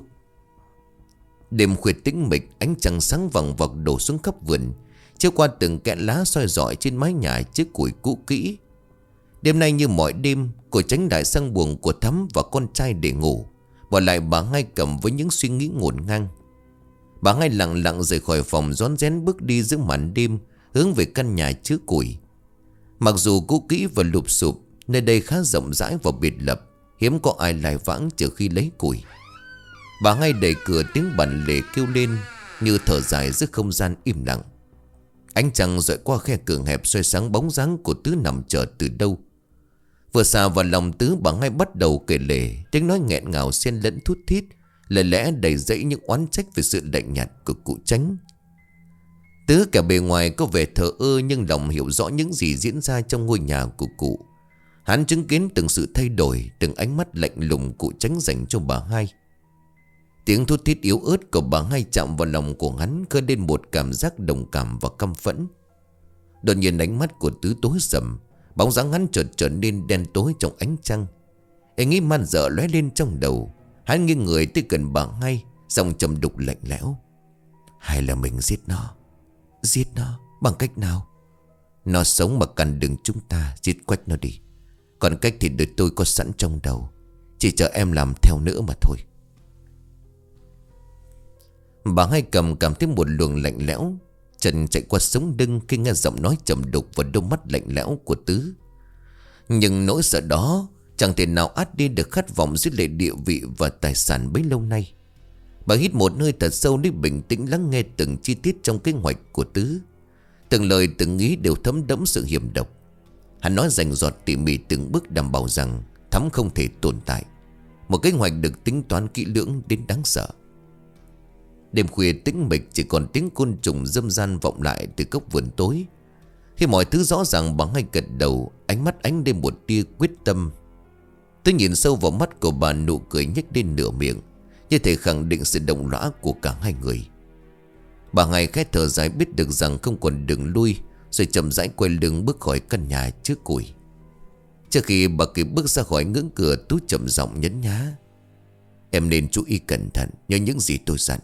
Đêm khuya tĩnh mịch, ánh trăng sáng vằng vặc đổ xuống khắp vườn, chiếu qua từng kẽ lá soi rọi trên mái nhà chiếc củi cũ kỹ. Đêm nay như mọi đêm, cô Tránh đại sang buồng của Thắm và con trai để ngủ, bỏ lại bà Hai Cầm với những suy nghĩ ngổn ngang. Bà Hai lặng lặng rời khỏi phòng, rón rén bước đi giữa màn đêm, hướng về căn nhà chứa củi. Mặc dù cũ kỹ và lụp xụp, nơi đây khá rộng rãi và biệt lập, hiếm có ai lai vãng trừ khi lấy củi. Bà Hai đẩy cửa, tiếng bằn lề kêu lên như thở dài giữa không gian im lặng. Ánh trăng rọi qua khe cửa hẹp soi sáng bóng dáng của Tứ nằm chờ từ đâu. Vừa xà vào lòng Tứ, bà Hai bắt đầu kể lể, tiếng nói nghẹn ngào xen lẫn thút thít, lời lẽ đầy dẫy những oán trách về sự lạnh nhạt của cụ Tránh. Tứ cả bề ngoài có vẻ thờ ơ, nhưng lòng hiểu rõ những gì diễn ra trong ngôi nhà của cụ. Hắn chứng kiến từng sự thay đổi, từng ánh mắt lạnh lùng cụ Tránh dành cho bà Hai. Tiếng thút thít yếu ớt của bà Hai chạm vào lòng của hắn, khơi lên một cảm giác đồng cảm và căm phẫn. Đột nhiên ánh mắt của Tứ tối sầm, bóng dáng hắn chợt trở nên đen tối trong ánh trăng. Ý nghĩ man dợ lóe lên trong đầu. Hắn nghiêng người tới gần bà Hai, giọng trầm đục lạnh lẽo: "Hay là mình giết nó?" "Giết nó? Bằng cách nào?" "Nó sống mà cản đường chúng ta, giết quách nó đi. Còn cách thì đời tôi có sẵn trong đầu, chỉ chờ em làm theo nữa mà thôi." Bà Hai Cầm cảm thấy một luồng lạnh lẽo trần chạy qua sống lưng khi nghe giọng nói trầm đục và đôi mắt lạnh lẽo của Tứ. Nhưng nỗi sợ đó chẳng thể nào át đi được khát vọng giữ lại địa vị và tài sản bấy lâu nay. Bà hít một hơi thật sâu để bình tĩnh lắng nghe từng chi tiết trong kế hoạch của Tứ. Từng lời từng ý đều thấm đẫm sự hiểm độc. Hắn nói rành rọt tỉ mỉ từng bước, đảm bảo rằng Thắm không thể tồn tại. Một kế hoạch được tính toán kỹ lưỡng đến đáng sợ. Đêm khuya tĩnh mịch, chỉ còn tiếng côn trùng râm ran vọng lại từ góc vườn tối. Khi mọi thứ rõ ràng, bà Hai gật đầu, ánh mắt ánh lên một tia quyết tâm. Tôi nhìn sâu vào mắt của bà, nụ cười nhếch lên nửa miệng, như thể khẳng định sự đồng lõa của cả hai người. Bà Hai khẽ thở dài, biết được rằng không còn đường lui, rồi chậm rãi quay lưng bước khỏi căn nhà trước củi. Trước khi bà kịp bước ra khỏi ngưỡng cửa, Tú trầm giọng nhấn nhá: "Em nên chú ý cẩn thận, nhớ những gì tôi dặn."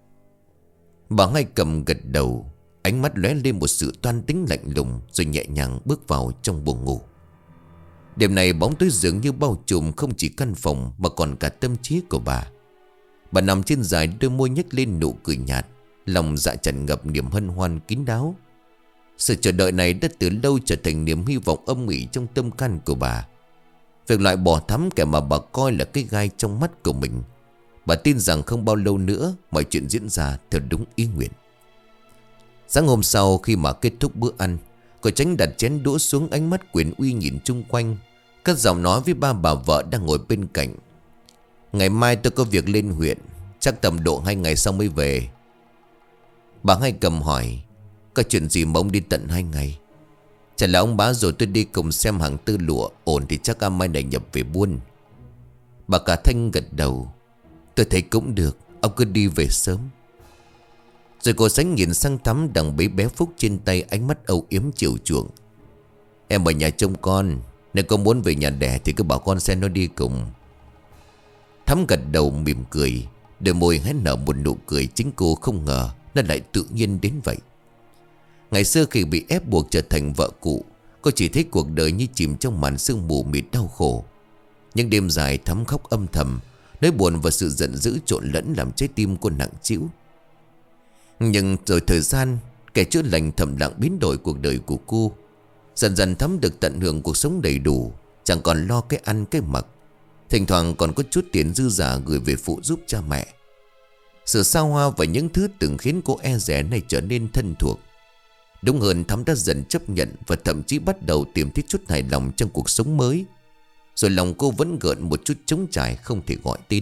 Bà Hai Cầm gật đầu, ánh mắt lóe lên một sự toan tính lạnh lùng, rồi nhẹ nhàng bước vào trong buồng ngủ. Đêm này bóng tối dường như bao trùm không chỉ căn phòng mà còn cả tâm trí của bà. Bà nằm trên dài, đôi môi nhếch lên nụ cười nhạt, lòng dạ tràn ngập niềm hân hoan kín đáo. Sự chờ đợi này đã từ lâu trở thành niềm hy vọng âm ỉ trong tâm can của bà. Việc loại bỏ Thắm, kẻ mà bà coi là cái gai trong mắt của mình, bà tin rằng không bao lâu nữa mọi chuyện diễn ra theo đúng ý nguyện. Sáng hôm sau, khi mà kết thúc bữa ăn, cô Tránh đặt chén đũa xuống, ánh mắt quyền uy nhìn chung quanh, cất giọng nói với ba bà vợ đang ngồi bên cạnh: "Ngày mai tôi có việc lên huyện, chắc tầm độ hai ngày sau mới về." Bà Hai Cầm hỏi: "Có chuyện gì mà ông đi tận hai ngày? Chả là ông bá rồi tôi đi cùng xem hàng tư lụa, ổn thì chắc am mai này nhập về buôn." Bà cả Thanh gật đầu: "Tôi thấy cũng được, ông cứ đi về sớm." Rồi cô Sánh nhìn sang Thắm đang bế bé Phúc trên tay, ánh mắt âu yếm chiều chuộng: "Em ở nhà trông con, nếu con muốn về nhà đẻ thì cứ bảo con xem nó đi cùng." Thắm gật đầu mỉm cười, đôi môi hé nở một nụ cười chính cô không ngờ nó lại tự nhiên đến vậy. Ngày xưa khi bị ép buộc trở thành vợ cụ, cô chỉ thấy cuộc đời như chìm trong màn sương mù mịt đau khổ. Những đêm dài Thắm khóc âm thầm, nỗi buồn và sự giận dữ trộn lẫn làm trái tim cô nặng trĩu. Nhưng rồi thời gian, kẻ chữa lành thầm lặng biến đổi cuộc đời của cô. Dần dần Thắm được tận hưởng cuộc sống đầy đủ, chẳng còn lo cái ăn cái mặc. Thỉnh thoảng còn có chút tiền dư giả gửi về phụ giúp cha mẹ. Sự xa hoa và những thứ từng khiến cô e dè này trở nên thân thuộc. Đúng hơn, Thắm đã dần chấp nhận và thậm chí bắt đầu tìm thấy chút hài lòng trong cuộc sống mới. Rồi lòng cô vẫn gợn một chút trống trải không thể gọi tên.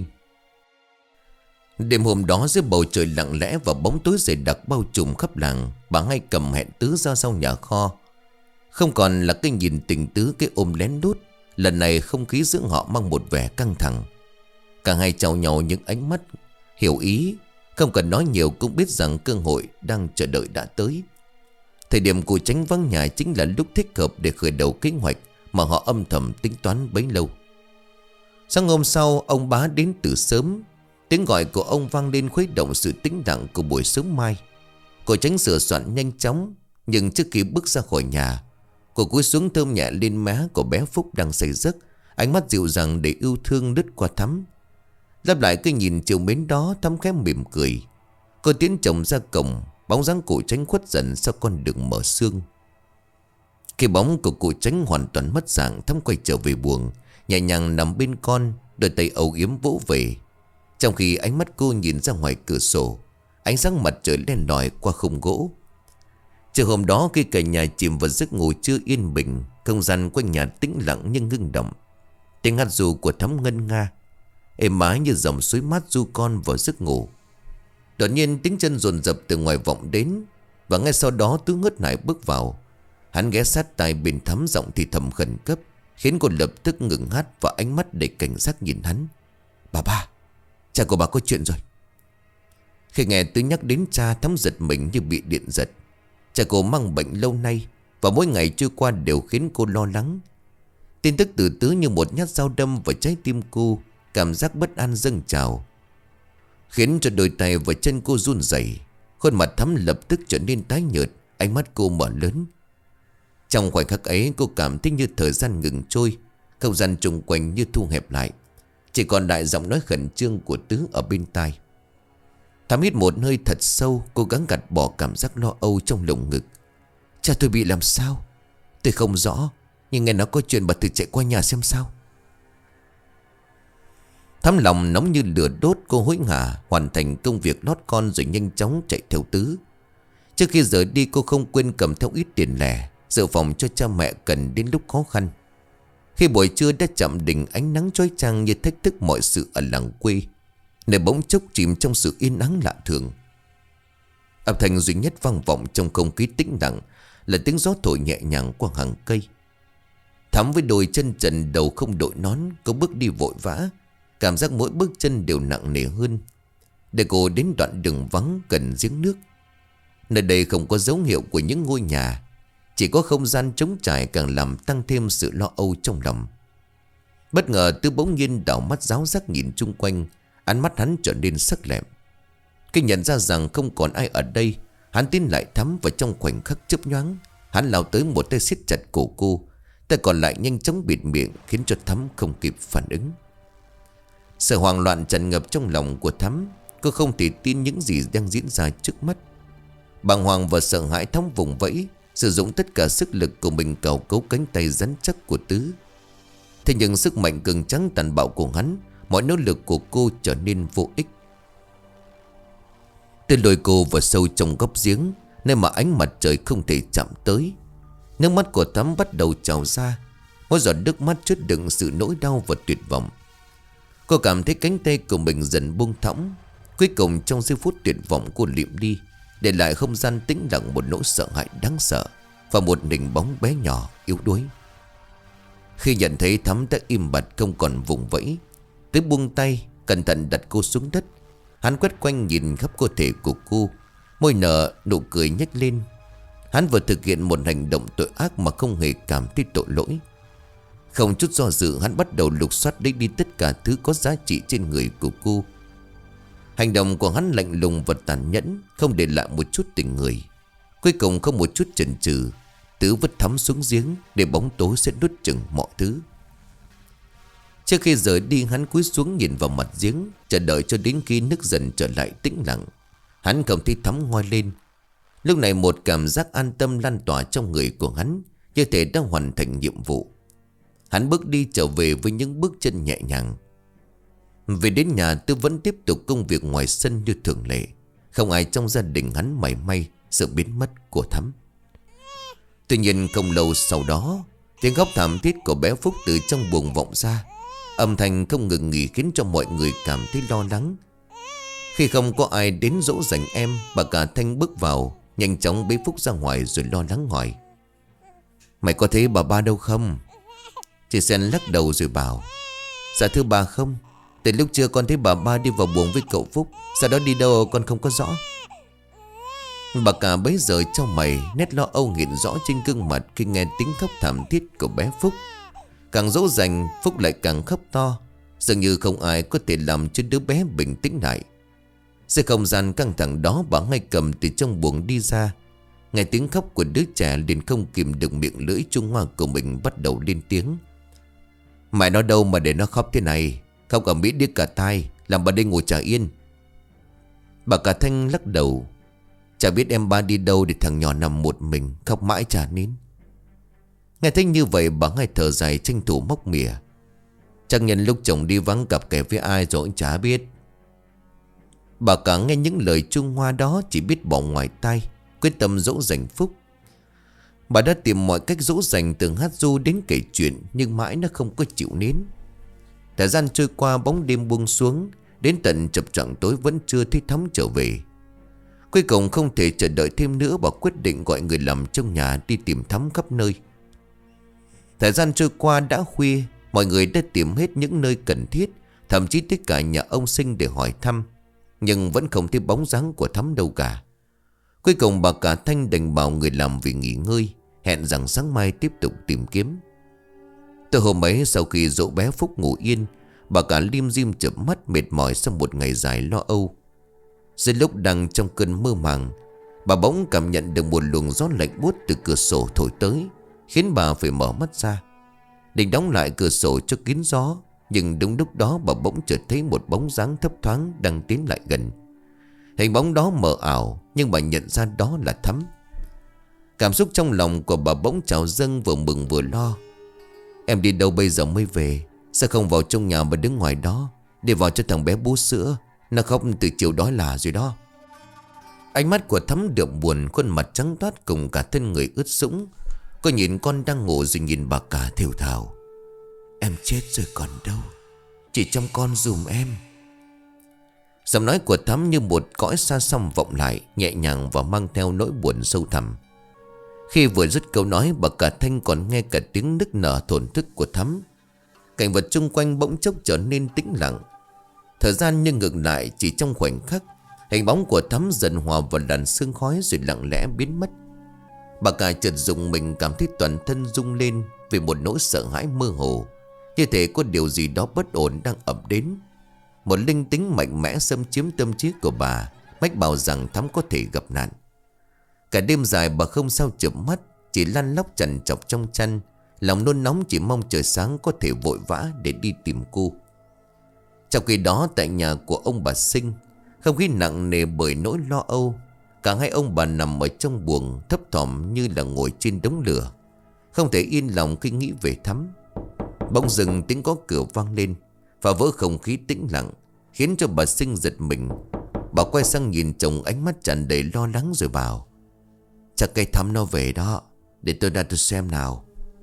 Đêm hôm đó, dưới bầu trời lặng lẽ và bóng tối dày đặc bao trùm khắp làng, bà Hai cầm hẹn Tứ ra sau nhà kho. Không còn là cái nhìn tình tứ, cái ôm lén lút. Lần này không khí giữa họ mang một vẻ căng thẳng. Cả hai chào nhau những ánh mắt hiểu ý, không cần nói nhiều cũng biết rằng cơ hội đang chờ đợi đã tới. Thời điểm cụ Chánh vắng nhà chính là lúc thích hợp để khởi đầu kế hoạch mà họ âm thầm tính toán bấy lâu. Sáng hôm sau, ông Bá đến từ sớm. Tiếng gọi của ông vang lên khuấy động sự tĩnh lặng của buổi sớm mai. Cụ Chánh sửa soạn nhanh chóng, nhưng trước khi bước ra khỏi nhà, cô cúi xuống thơm nhẹ lên má của bé Phúc đang say giấc, ánh mắt dịu dàng để yêu thương lướt qua Thắm. Đáp lại cái nhìn chiều mến đó, Thắm khẽ mỉm cười. Cô tiến chồng ra cổng, bóng dáng cụ Chánh khuất dần sau con đường mở sương. Khi bóng của cụ Chánh hoàn toàn mất dạng, Thắm quay trở về buồng, nhẹ nhàng nằm bên con, đôi tay âu yếm vỗ về. Trong khi ánh mắt cô nhìn ra ngoài cửa sổ, ánh sáng mặt trời len lỏi qua khung gỗ. Chiều hôm đó, khi cả nhà chìm vào giấc ngủ chưa yên bình, không gian quanh nhà tĩnh lặng nhưng ngưng động. Tiếng hát ru của Thắm ngân nga, êm ái như dòng suối mát du con vào giấc ngủ. Đột nhiên tiếng chân dồn dập từ ngoài vọng đến, và ngay sau đó Tứ ngớt nải bước vào. Hắn ghé sát tai bên Thắm, giọng thì thầm khẩn cấp, khiến cô lập tức ngừng hát và ánh mắt đầy cảnh giác nhìn hắn. Bà ba, cha của bà có chuyện rồi. Khi nghe Tứ nhắc đến cha, Thắm giật mình như bị điện giật. Cha cô mang bệnh lâu nay, và mỗi ngày trôi qua đều khiến cô lo lắng. Tin tức từ Tứ như một nhát dao đâm vào trái tim cô. Cảm giác bất an dâng trào, khiến cho đôi tay và chân cô run rẩy. Khuôn mặt Thắm lập tức trở nên tái nhợt, ánh mắt cô mở lớn. Trong khoảnh khắc ấy, cô cảm thấy như thời gian ngừng trôi, không gian xung quanh như thu hẹp lại, chỉ còn lại giọng nói khẩn trương của Tứ ở bên tai. Thắm hít một hơi thật sâu, cố gắng gạt bỏ cảm giác lo âu trong lồng ngực. Cha tôi bị làm sao? Tôi không rõ, nhưng nghe nói có chuyện, bà thử chạy qua nhà xem sao. Thắm lòng nóng như lửa đốt, cô hối hả hoàn thành công việc lót con rồi nhanh chóng chạy theo Tứ. Trước khi rời đi, cô không quên cầm theo ít tiền lẻ, dự phòng cho cha mẹ cần đến lúc khó khăn. Khi buổi trưa đã chạm đỉnh, ánh nắng chói chang như thách thức mọi sự ở làng quê, nơi bỗng chốc chìm trong sự yên ắng lạ thường. Âm thanh duy nhất vang vọng trong không khí tĩnh lặng là tiếng gió thổi nhẹ nhàng qua hàng cây. Thắm với đôi chân trần, đầu không đội nón, cô bước đi vội vã, cảm giác mỗi bước chân đều nặng nề hơn. Để cô đến đoạn đường vắng gần giếng nước. Nơi đây không có dấu hiệu của những ngôi nhà, chỉ có không gian trống trải càng làm tăng thêm sự lo âu trong lòng. Bất ngờ Tư bỗng nhiên đảo mắt ráo rắc nhìn chung quanh, ánh mắt hắn trở nên sắc lẹm. Khi nhận ra rằng không còn ai ở đây, hắn tiến lại Thắm, và trong khoảnh khắc chớp nhoáng, hắn lao tới một tay siết chặt cổ cô, tay còn lại nhanh chóng bịt miệng, khiến cho Thắm không kịp phản ứng. Sự hoang loạn tràn ngập trong lòng của Thắm. Cô không thể tin những gì đang diễn ra trước mắt. Bàng hoàng và sợ hãi, Thắm vùng vẫy, sử dụng tất cả sức lực của mình cào cấu cánh tay rắn chắc của Tứ. Thế nhưng sức mạnh cường tráng tàn bạo của hắn, mọi nỗ lực của cô trở nên vô ích. Tứ lôi cô vào sâu trong góc giếng, nơi mà ánh mặt trời không thể chạm tới. Nước mắt của Thắm bắt đầu trào ra, mỗi giọt nước mắt chứa đựng sự nỗi đau và tuyệt vọng. Cô cảm thấy cánh tay của mình dần buông thõng. Cuối cùng trong giây phút tuyệt vọng, cô liệm đi, để lại không gian tĩnh lặng một nỗi sợ hãi đáng sợ và một hình bóng bé nhỏ yếu đuối. Khi nhận thấy Thắm đã im bặt không còn vùng vẫy, Tứ buông tay, cẩn thận đặt cô xuống đất. Hắn quét quanh nhìn khắp cơ thể của cô, môi nở nụ cười nhếch lên. Hắn vừa thực hiện một hành động tội ác mà không hề cảm thấy tội lỗi. Không chút do dự, hắn bắt đầu lục soát lấy đi tất cả thứ có giá trị trên người của cô. Hành động của hắn lạnh lùng và tàn nhẫn, không để lại một chút tình người. Cuối cùng không một chút chần chừ, Tứ vứt Thắm xuống giếng, để bóng tối sẽ nuốt chửng mọi thứ. Trước khi rời đi, hắn cúi xuống nhìn vào mặt giếng, chờ đợi cho đến khi nước dần trở lại tĩnh lặng. Hắn không thấy Thắm ngoi lên. Lúc này một cảm giác an tâm lan tỏa trong người của hắn, như thể đã hoàn thành nhiệm vụ. Hắn bước đi trở về với những bước chân nhẹ nhàng. Về đến nhà, Tư vẫn tiếp tục công việc ngoài sân như thường lệ. Không ai trong gia đình hắn mảy may sự biến mất của Thắm. Tuy nhiên không lâu sau đó, tiếng khóc thảm thiết của bé Phúc từ trong buồng vọng ra. Âm thanh không ngừng nghỉ khiến cho mọi người cảm thấy lo lắng. Khi không có ai đến dỗ dành em, bà cả Thanh bước vào, nhanh chóng bế Phúc ra ngoài rồi lo lắng hỏi: "Mày có thấy bà ba đâu không?" Chị Sen lắc đầu rồi bảo: "Dạ thưa bà không. Từ lúc trưa con thấy bà ba đi vào buồng với cậu Phúc, sau đó đi đâu con không có rõ." Bà cả bấy giờ cho mày, nét lo âu hiện rõ trên gương mặt khi nghe tiếng khóc thảm thiết của bé Phúc. Càng dỗ dành, Phúc lại càng khóc to, dường như không ai có thể làm cho đứa bé bình tĩnh lại. Giữa không gian căng thẳng đó, bà ngay cầm từ trong buồng đi ra. Nghe tiếng khóc của đứa trẻ liền không kìm được miệng lưỡi Trung Hoa của mình bắt đầu lên tiếng: "Mày nó đâu mà để nó khóc thế này? Khóc ở Mỹ điếc cả tai, làm bà đây ngồi chả yên." Bà cả Thanh lắc đầu: "Chả biết em ba đi đâu để thằng nhỏ nằm một mình khóc mãi chả nín." Nghe thấy như vậy, bà ngay thở dài tranh thủ móc mỉa: "Chắc nhân lúc chồng đi vắng gặp kẻ với ai rồi cũng chả biết." Bà cả nghe những lời Trung Hoa đó chỉ biết bỏ ngoài tai, quyết tâm dỗ dành Phúc. Bà đã tìm mọi cách dỗ dành, từ hát ru đến kể chuyện, nhưng mãi nó không có chịu nín. Thời gian trôi qua, bóng đêm buông xuống, đến tận chập choạng tối vẫn chưa thấy Thắm trở về. Cuối cùng không thể chờ đợi thêm nữa, bà quyết định gọi người làm trong nhà đi tìm Thắm khắp nơi. Thời gian trôi qua đã khuya, mọi người đã tìm hết những nơi cần thiết, thậm chí tất cả nhà ông Sinh để hỏi thăm, nhưng vẫn không thấy bóng dáng của Thắm đâu cả. Cuối cùng bà cả Thanh đành bảo người làm về nghỉ ngơi, hẹn rằng sáng mai tiếp tục tìm kiếm. Từ hôm ấy, sau khi dỗ bé Phúc ngủ yên, bà cả lim dim chợp mắt mệt mỏi sau một ngày dài lo âu. Dưới lúc đang trong cơn mơ màng, bà bỗng cảm nhận được một luồng gió lạnh buốt từ cửa sổ thổi tới, khiến bà phải mở mắt ra. Định đóng lại cửa sổ cho kín gió, nhưng đúng lúc đó bà bỗng chợt thấy một bóng dáng thấp thoáng đang tiến lại gần. Hình bóng đó mờ ảo, nhưng bà nhận ra đó là Thắm. Cảm xúc trong lòng của bà bỗng trào dâng, vừa mừng vừa lo. "Em đi đâu bây giờ mới về? Sao không vào trong nhà mà đứng ngoài đó, để vào cho thằng bé bú sữa? Nó khóc từ chiều đói là rồi đó." Ánh mắt của Thắm đượm buồn, khuôn mặt trắng toát cùng cả thân người ướt sũng. Cô nhìn con đang ngủ rồi nhìn bà cả thều thào: "Em chết rồi còn đâu, chỉ trông con dùm em." Giọng nói của Thắm như một cõi xa xăm vọng lại, nhẹ nhàng và mang theo nỗi buồn sâu thẳm. Khi vừa dứt câu nói, bà cả Thanh còn nghe cả tiếng nức nở thổn thức của Thắm. Cảnh vật chung quanh bỗng chốc trở nên tĩnh lặng. Thời gian như ngừng lại chỉ trong khoảnh khắc. Hình bóng của Thắm dần hòa vào làn sương khói rồi lặng lẽ biến mất. Bà cả chợt rùng mình, cảm thấy toàn thân rung lên vì một nỗi sợ hãi mơ hồ, như thể có điều gì đó bất ổn đang ập đến. Một linh tính mạnh mẽ xâm chiếm tâm trí của bà, mách bảo rằng Thắm có thể gặp nạn. Cả đêm dài bà không sao chợp mắt, chỉ lăn lóc trằn trọc trong chăn, lòng nôn nóng chỉ mong trời sáng có thể vội vã để đi tìm cô. Trong khi đó, tại nhà của ông bà Sinh, không khí nặng nề bởi nỗi lo âu. Cả hai ông bà nằm ở trong buồng, thấp thỏm như là ngồi trên đống lửa, không thể yên lòng khi nghĩ về Thắm. Bỗng dưng tiếng gõ cửa vang lên, phá vỡ không khí tĩnh lặng, khiến cho bà Sinh giật mình. Bà quay sang nhìn chồng, ánh mắt tràn đầy lo lắng rồi bảo: "Chắc cây Thắm nó về đó, để tôi ra tôi xem nào."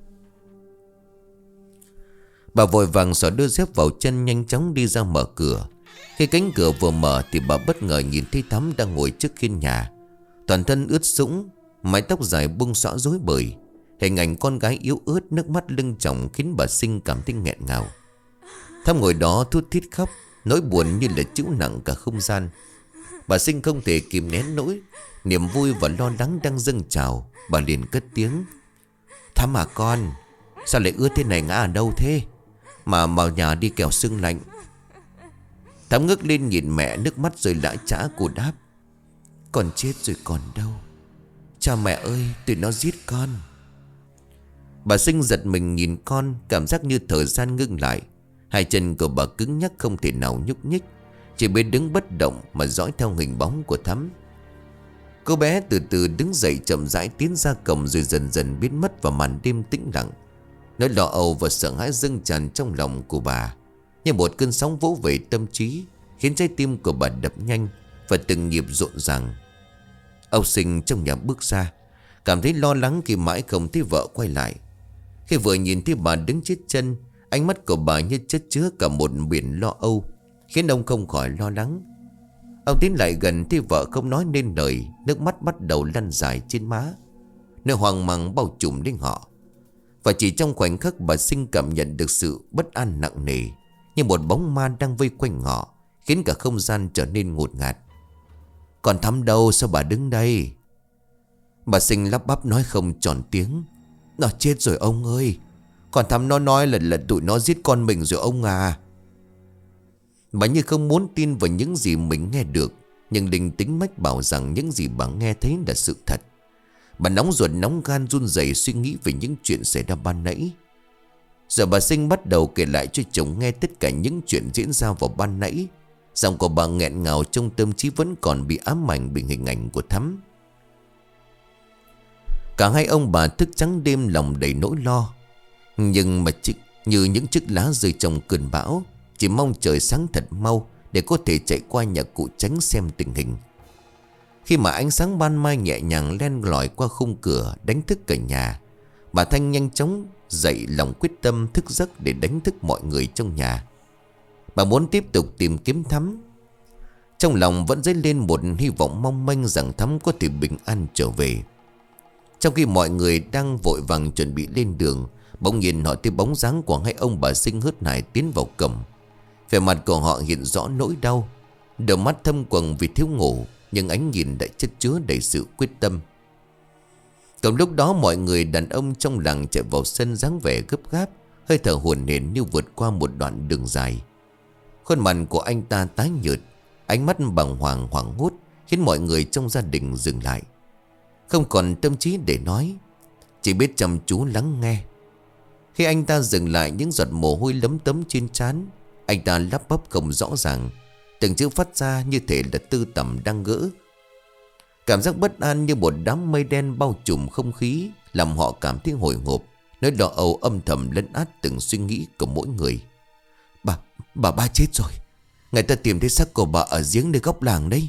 Bà vội vàng xỏ đôi dép vào chân, nhanh chóng đi ra mở cửa. Khi cánh cửa vừa mở thì bà bất ngờ nhìn thấy Thắm đang ngồi trước hiên nhà, toàn thân ướt sũng, mái tóc dài bung xõa rối bời. Hình ảnh con gái yếu ớt, nước mắt lưng tròng khiến bà Sinh cảm thấy nghẹn ngào. Thắm ngồi đó thút thít khóc, nỗi buồn như là trĩu nặng cả không gian. Bà Sinh không thể kìm nén nỗi niềm vui và lo lắng đang dâng trào. Bà liền cất tiếng: "Thắm à con, sao lại ướt thế này, ngã ở đâu thế? Mà vào nhà đi kẻo sưng lạnh." Thắm ngước lên nhìn mẹ, nước mắt rơi lã chã. Cô đáp: "Con chết rồi còn đâu. Cha mẹ ơi, tụi nó giết con." Bà Sinh giật mình nhìn con, cảm giác như thời gian ngưng lại. Hai chân của bà cứng nhắc không thể nào nhúc nhích, chỉ biết đứng bất động mà dõi theo hình bóng của Thắm. Cô bé từ từ đứng dậy, chậm rãi tiến ra cổng rồi dần dần biến mất vào màn đêm tĩnh lặng. Nỗi lo âu và sợ hãi dâng tràn trong lòng của bà, như một cơn sóng vỗ về tâm trí, khiến trái tim của bà đập nhanh và từng nhịp rộn ràng. Ông Sinh trong nhà bước ra, cảm thấy lo lắng khi mãi không thấy vợ quay lại. Khi vừa nhìn thấy bà đứng chết chân, ánh mắt của bà như chất chứa cả một biển lo âu, khiến ông không khỏi lo lắng. Ông tiến lại gần thì vợ không nói nên lời, nước mắt bắt đầu lăn dài trên má. Nơi hoang mang bao trùm đến họ. Và chỉ trong khoảnh khắc bà Sinh cảm nhận được sự bất an nặng nề, như một bóng ma đang vây quanh họ, khiến cả không gian trở nên ngột ngạt. Còn Thắm đâu, sao bà đứng đây? Bà Sinh lắp bắp nói không tròn tiếng. Nó chết rồi ông ơi. Còn Thắm nó nói là là tụi nó giết con mình rồi ông à. Bà như không muốn tin vào những gì mình nghe được, nhưng linh tính mách bảo rằng những gì bà nghe thấy là sự thật. Bà nóng ruột nóng gan run rẩy suy nghĩ về những chuyện xảy ra ban nãy. Giờ bà Sinh bắt đầu kể lại cho chồng nghe tất cả những chuyện diễn ra vào ban nãy. Giọng của bà nghẹn ngào trong tâm trí vẫn còn bị ám ảnh bởi hình ảnh của Thắm. Cả hai ông bà thức trắng đêm, lòng đầy nỗi lo. Nhưng mà chỉ, như những chiếc lá rơi trong cơn bão, chỉ mong trời sáng thật mau để có thể chạy qua nhà cụ Tránh xem tình hình. Khi mà ánh sáng ban mai nhẹ nhàng len lỏi qua khung cửa đánh thức cả nhà, bà Thanh nhanh chóng dậy, lòng quyết tâm thức giấc để đánh thức mọi người trong nhà. Bà muốn tiếp tục tìm kiếm Thắm. Trong lòng vẫn dấy lên một hy vọng mong manh rằng Thắm có thể bình an trở về. Trong khi mọi người đang vội vàng chuẩn bị lên đường, bỗng nhiên họ thấy bóng dáng của hai ông bà Sinh hớt hải tiến vào cổng. Vẻ mặt của họ hiện rõ nỗi đau, đôi mắt thâm quầng vì thiếu ngủ, nhưng ánh nhìn đã chất chứa đầy sự quyết tâm. Cùng lúc đó mọi người đàn ông trong làng chạy vào sân dáng vẻ gấp gáp, hơi thở hổn hển như vượt qua một đoạn đường dài. Khuôn mặt của anh ta tái nhợt, ánh mắt bàng hoàng hoảng hốt, khiến mọi người trong gia đình dừng lại, không còn tâm trí để nói, chỉ biết chăm chú lắng nghe. Khi anh ta dừng lại, những giọt mồ hôi lấm tấm trên trán. Anh ta lắp bắp không rõ ràng, từng chữ phát ra như thể là tư tẩm đang gỡ. Cảm giác bất an như một đám mây đen bao trùm không khí, làm họ cảm thấy hồi hộp. Nỗi lo âu âm thầm lấn át từng suy nghĩ của mỗi người. Bà, bà ba chết rồi. Người ta tìm thấy xác của bà ở giếng nơi góc làng đấy.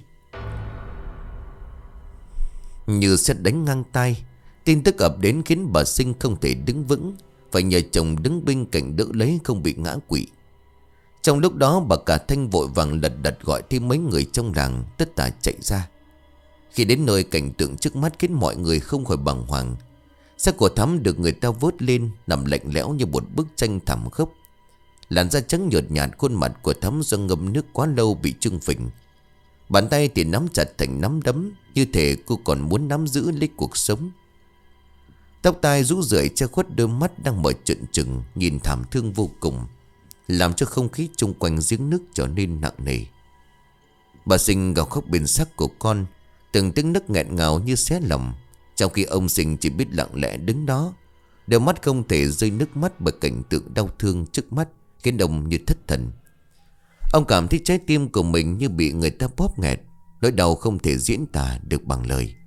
Như sét đánh ngang tai, tin tức ập đến khiến bà Sinh không thể đứng vững, phải nhờ chồng đứng bên cạnh đỡ lấy không bị ngã quỵ. Trong lúc đó bà cả Thanh vội vàng lật đật gọi thêm mấy người trong làng, tất tả chạy ra. Khi đến nơi, cảnh tượng trước mắt khiến mọi người không khỏi bàng hoàng. Xác của Thắm được người ta vớt lên, nằm lạnh lẽo như một bức tranh thảm khốc. Làn da trắng nhợt nhạt, khuôn mặt của Thắm do ngâm nước quá lâu bị trưng phình. Bàn tay thì nắm chặt thành nắm đấm, như thể cô còn muốn nắm giữ lấy cuộc sống. Tóc tai rũ rượi che khuất đôi mắt đang mở trợn trừng, nhìn thảm thương vô cùng, làm cho không khí chung quanh giếng nước trở nên nặng nề. Bà Sinh gào khóc bên xác của con, từng tiếng nấc nghẹn ngào như xé lòng. Trong khi ông Sinh chỉ biết lặng lẽ đứng đó, đôi mắt không thể rơi nước mắt bởi cảnh tượng đau thương trước mắt, khiến ông như thất thần. Ông cảm thấy trái tim của mình như bị người ta bóp nghẹt, nỗi đau không thể diễn tả được bằng lời.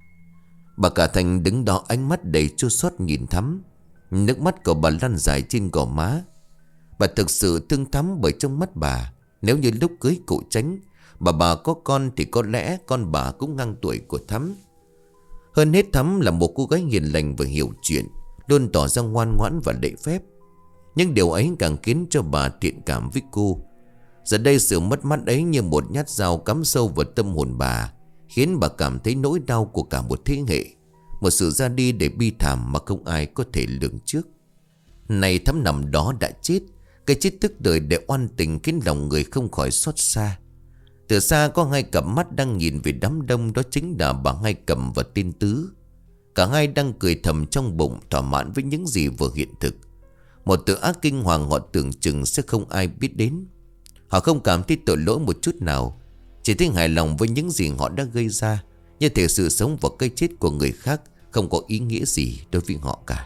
Bà cả Thành đứng đó, ánh mắt đầy chua xót nhìn Thắm. Nước mắt của bà lăn dài trên gò má. Bà thực sự thương Thắm, bởi trong mắt bà, nếu như lúc cưới cụ Tránh, bà bà có con thì có lẽ con bà cũng ngang tuổi của Thắm. Hơn hết, Thắm là một cô gái hiền lành và hiểu chuyện, luôn tỏ ra ngoan ngoãn và lễ phép. Nhưng điều ấy càng khiến cho bà thiện cảm với cô. Giờ đây sự mất mát ấy như một nhát dao cắm sâu vào tâm hồn bà, khiến bà cảm thấy nỗi đau của cả một thế hệ, một sự ra đi để bi thảm mà không ai có thể lường trước. Này Thắm nằm đó đã chết, cái chết tức đời để oan tình khiến lòng người không khỏi xót xa. Từ xa có hai cặp mắt đang nhìn về đám đông, đó chính là bà Hai Cầm và Tiên Tứ. Cả hai đang cười thầm trong bụng, thỏa mãn với những gì vừa hiện thực. Một tội ác kinh hoàng họ tưởng chừng sẽ không ai biết đến. Họ không cảm thấy tội lỗi một chút nào, chỉ thấy hài lòng với những gì họ đã gây ra, như thể sự sống và cái chết của người khác không có ý nghĩa gì đối với họ cả.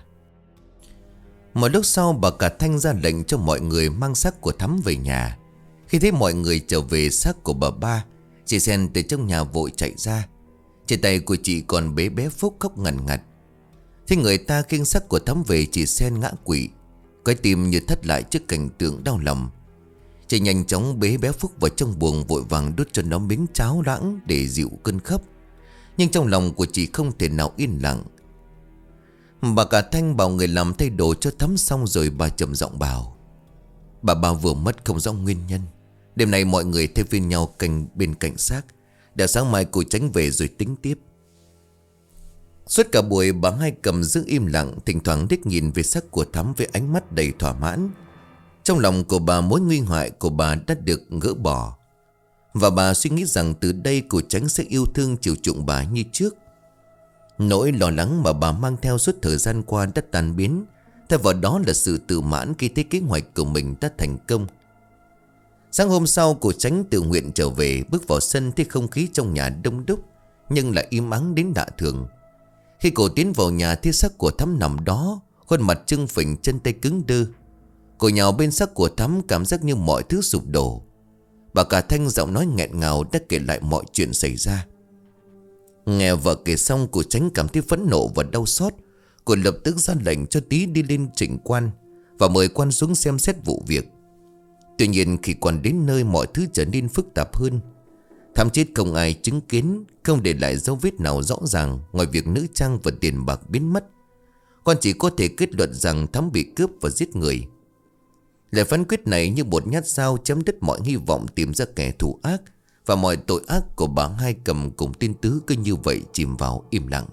Một lúc sau, bà cả Thanh ra lệnh cho mọi người mang xác của Thắm về nhà. Khi thấy mọi người trở về xác của bà ba, chị Sen từ trong nhà vội chạy ra. Trên tay của chị còn bé bé Phúc khóc ngằn ngặt. Thế người ta kinh sắc của Thắm về chỉ sen ngã quỵ, cái tim như thắt lại trước cảnh tượng đau lòng. Chị nhanh chóng bế bé Phúc vào trong buồng, vội vàng đút cho nó miếng cháo loãng để dịu cơn khóc. Nhưng trong lòng của chị không thể nào yên lặng. Bà cả Thanh bảo người làm thay đồ cho Thắm xong rồi bà trầm giọng bảo: Bà ba vừa mất không rõ nguyên nhân. Đêm nay mọi người thay phiên nhau canh bên cạnh xác, để sáng mai cô Tránh về rồi tính tiếp. Suốt cả buổi bà Hai Cầm giữ im lặng, thỉnh thoảng đích nhìn về xác của Thắm với ánh mắt đầy thỏa mãn. Trong lòng của bà, mối nguy hại của bà đã được gỡ bỏ, và bà suy nghĩ rằng từ đây cô Tránh sẽ yêu thương chiều chuộng bà như trước. Nỗi lo lắng mà bà mang theo suốt thời gian qua đã tan biến, thay vào đó là sự tự mãn khi thấy kế hoạch của mình đã thành công. Sáng hôm sau, cô Tránh tự nguyện trở về, bước vào sân thấy không khí trong nhà đông đúc nhưng lại im ắng đến lạ thường. Khi cô tiến vào nhà thấy xác của Thắm nằm đó, khuôn mặt trưng phình, chân tay cứng đơ. Cô nhào bên xác của Thắm, cảm giác như mọi thứ sụp đổ. Bà cả Thanh giọng nói nghẹn ngào đã kể lại mọi chuyện xảy ra. Nghe vợ kể xong, cô Tránh cảm thấy phẫn nộ và đau xót. Cô lập tức ra lệnh cho Tí đi lên Trịnh Quan và mời quan xuống xem xét vụ việc. Tuy nhiên khi quan đến nơi, mọi thứ trở nên phức tạp hơn. Thắm chết không ai chứng kiến, không để lại dấu vết nào rõ ràng ngoài việc nữ trang và tiền bạc biến mất. Quan chỉ có thể kết luận rằng Thắm bị cướp và giết người. Lời phán quyết này như một nhát dao chấm dứt mọi hy vọng tìm ra kẻ thù ác, và mọi tội ác của bà Hai Cầm cùng tên Tứ cứ như vậy chìm vào im lặng.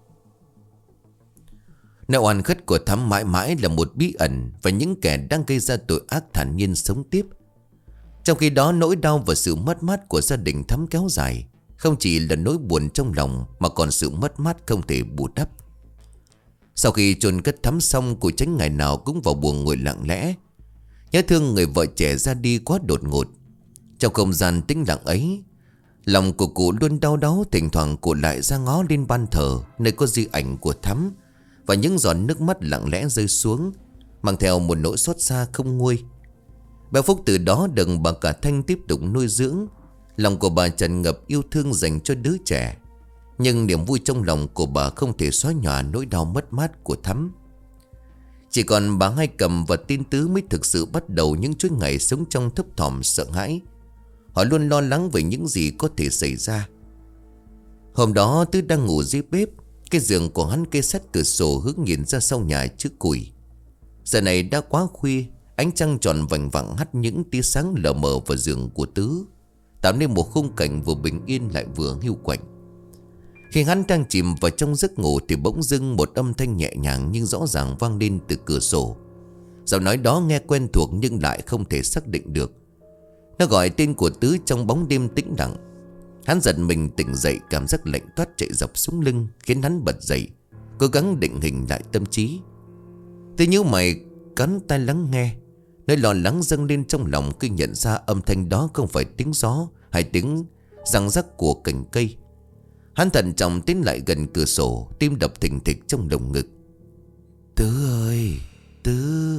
Nỗi oan khuất của Thắm mãi mãi là một bí ẩn, và những kẻ đang gây ra tội ác thản nhiên sống tiếp. Trong khi đó, nỗi đau và sự mất mát của gia đình Thắm kéo dài, không chỉ là nỗi buồn trong lòng mà còn sự mất mát không thể bù đắp. Sau khi chôn cất Thắm xong, cô Tránh ngày nào cũng vào buồng ngồi lặng lẽ, nhớ thương người vợ trẻ ra đi quá đột ngột. Trong không gian tĩnh lặng ấy, lòng của cụ luôn đau đáu. Thỉnh thoảng cụ lại ra ngó lên ban thờ, nơi có di ảnh của Thắm, và những giọt nước mắt lặng lẽ rơi xuống, mang theo một nỗi xót xa không nguôi. Bà Phúc từ đó được bà cả Thanh tiếp tục nuôi dưỡng. Lòng của bà tràn ngập yêu thương dành cho đứa trẻ, nhưng niềm vui trong lòng của bà không thể xóa nhòa nỗi đau mất mát của Thắm. Chỉ còn bà Hai Cầm và tên Tứ mới thực sự bắt đầu những chuỗi ngày sống trong thấp thỏm sợ hãi. Họ luôn lo lắng về những gì có thể xảy ra. Hôm đó Tứ đang ngủ dưới bếp. Cái giường của hắn kê sát cửa sổ hướng nhìn ra sau nhà trước củi. Giờ này đã quá khuya, ánh trăng tròn vành vẳng hắt những tia sáng lờ mờ vào giường của Tứ, tạo nên một khung cảnh vừa bình yên lại vừa hiu quạnh. Khi hắn đang chìm vào trong giấc ngủ thì bỗng dưng một âm thanh nhẹ nhàng nhưng rõ ràng vang lên từ cửa sổ. Giọng nói đó nghe quen thuộc nhưng lại không thể xác định được. Nó gọi tên của Tứ trong bóng đêm tĩnh lặng. Hắn giật mình tỉnh dậy, cảm giác lạnh toát chạy dọc xuống lưng khiến hắn bật dậy, cố gắng định hình lại tâm trí. Thế nhíu mày cắn tai lắng nghe. Nỗi lo lắng dâng lên trong lòng khi nhận ra âm thanh đó không phải tiếng gió hay tiếng răng rắc của cành cây. Hắn thận trọng tiến lại gần cửa sổ, tim đập thình thịch trong lồng ngực. Tứ ơi, Tứ.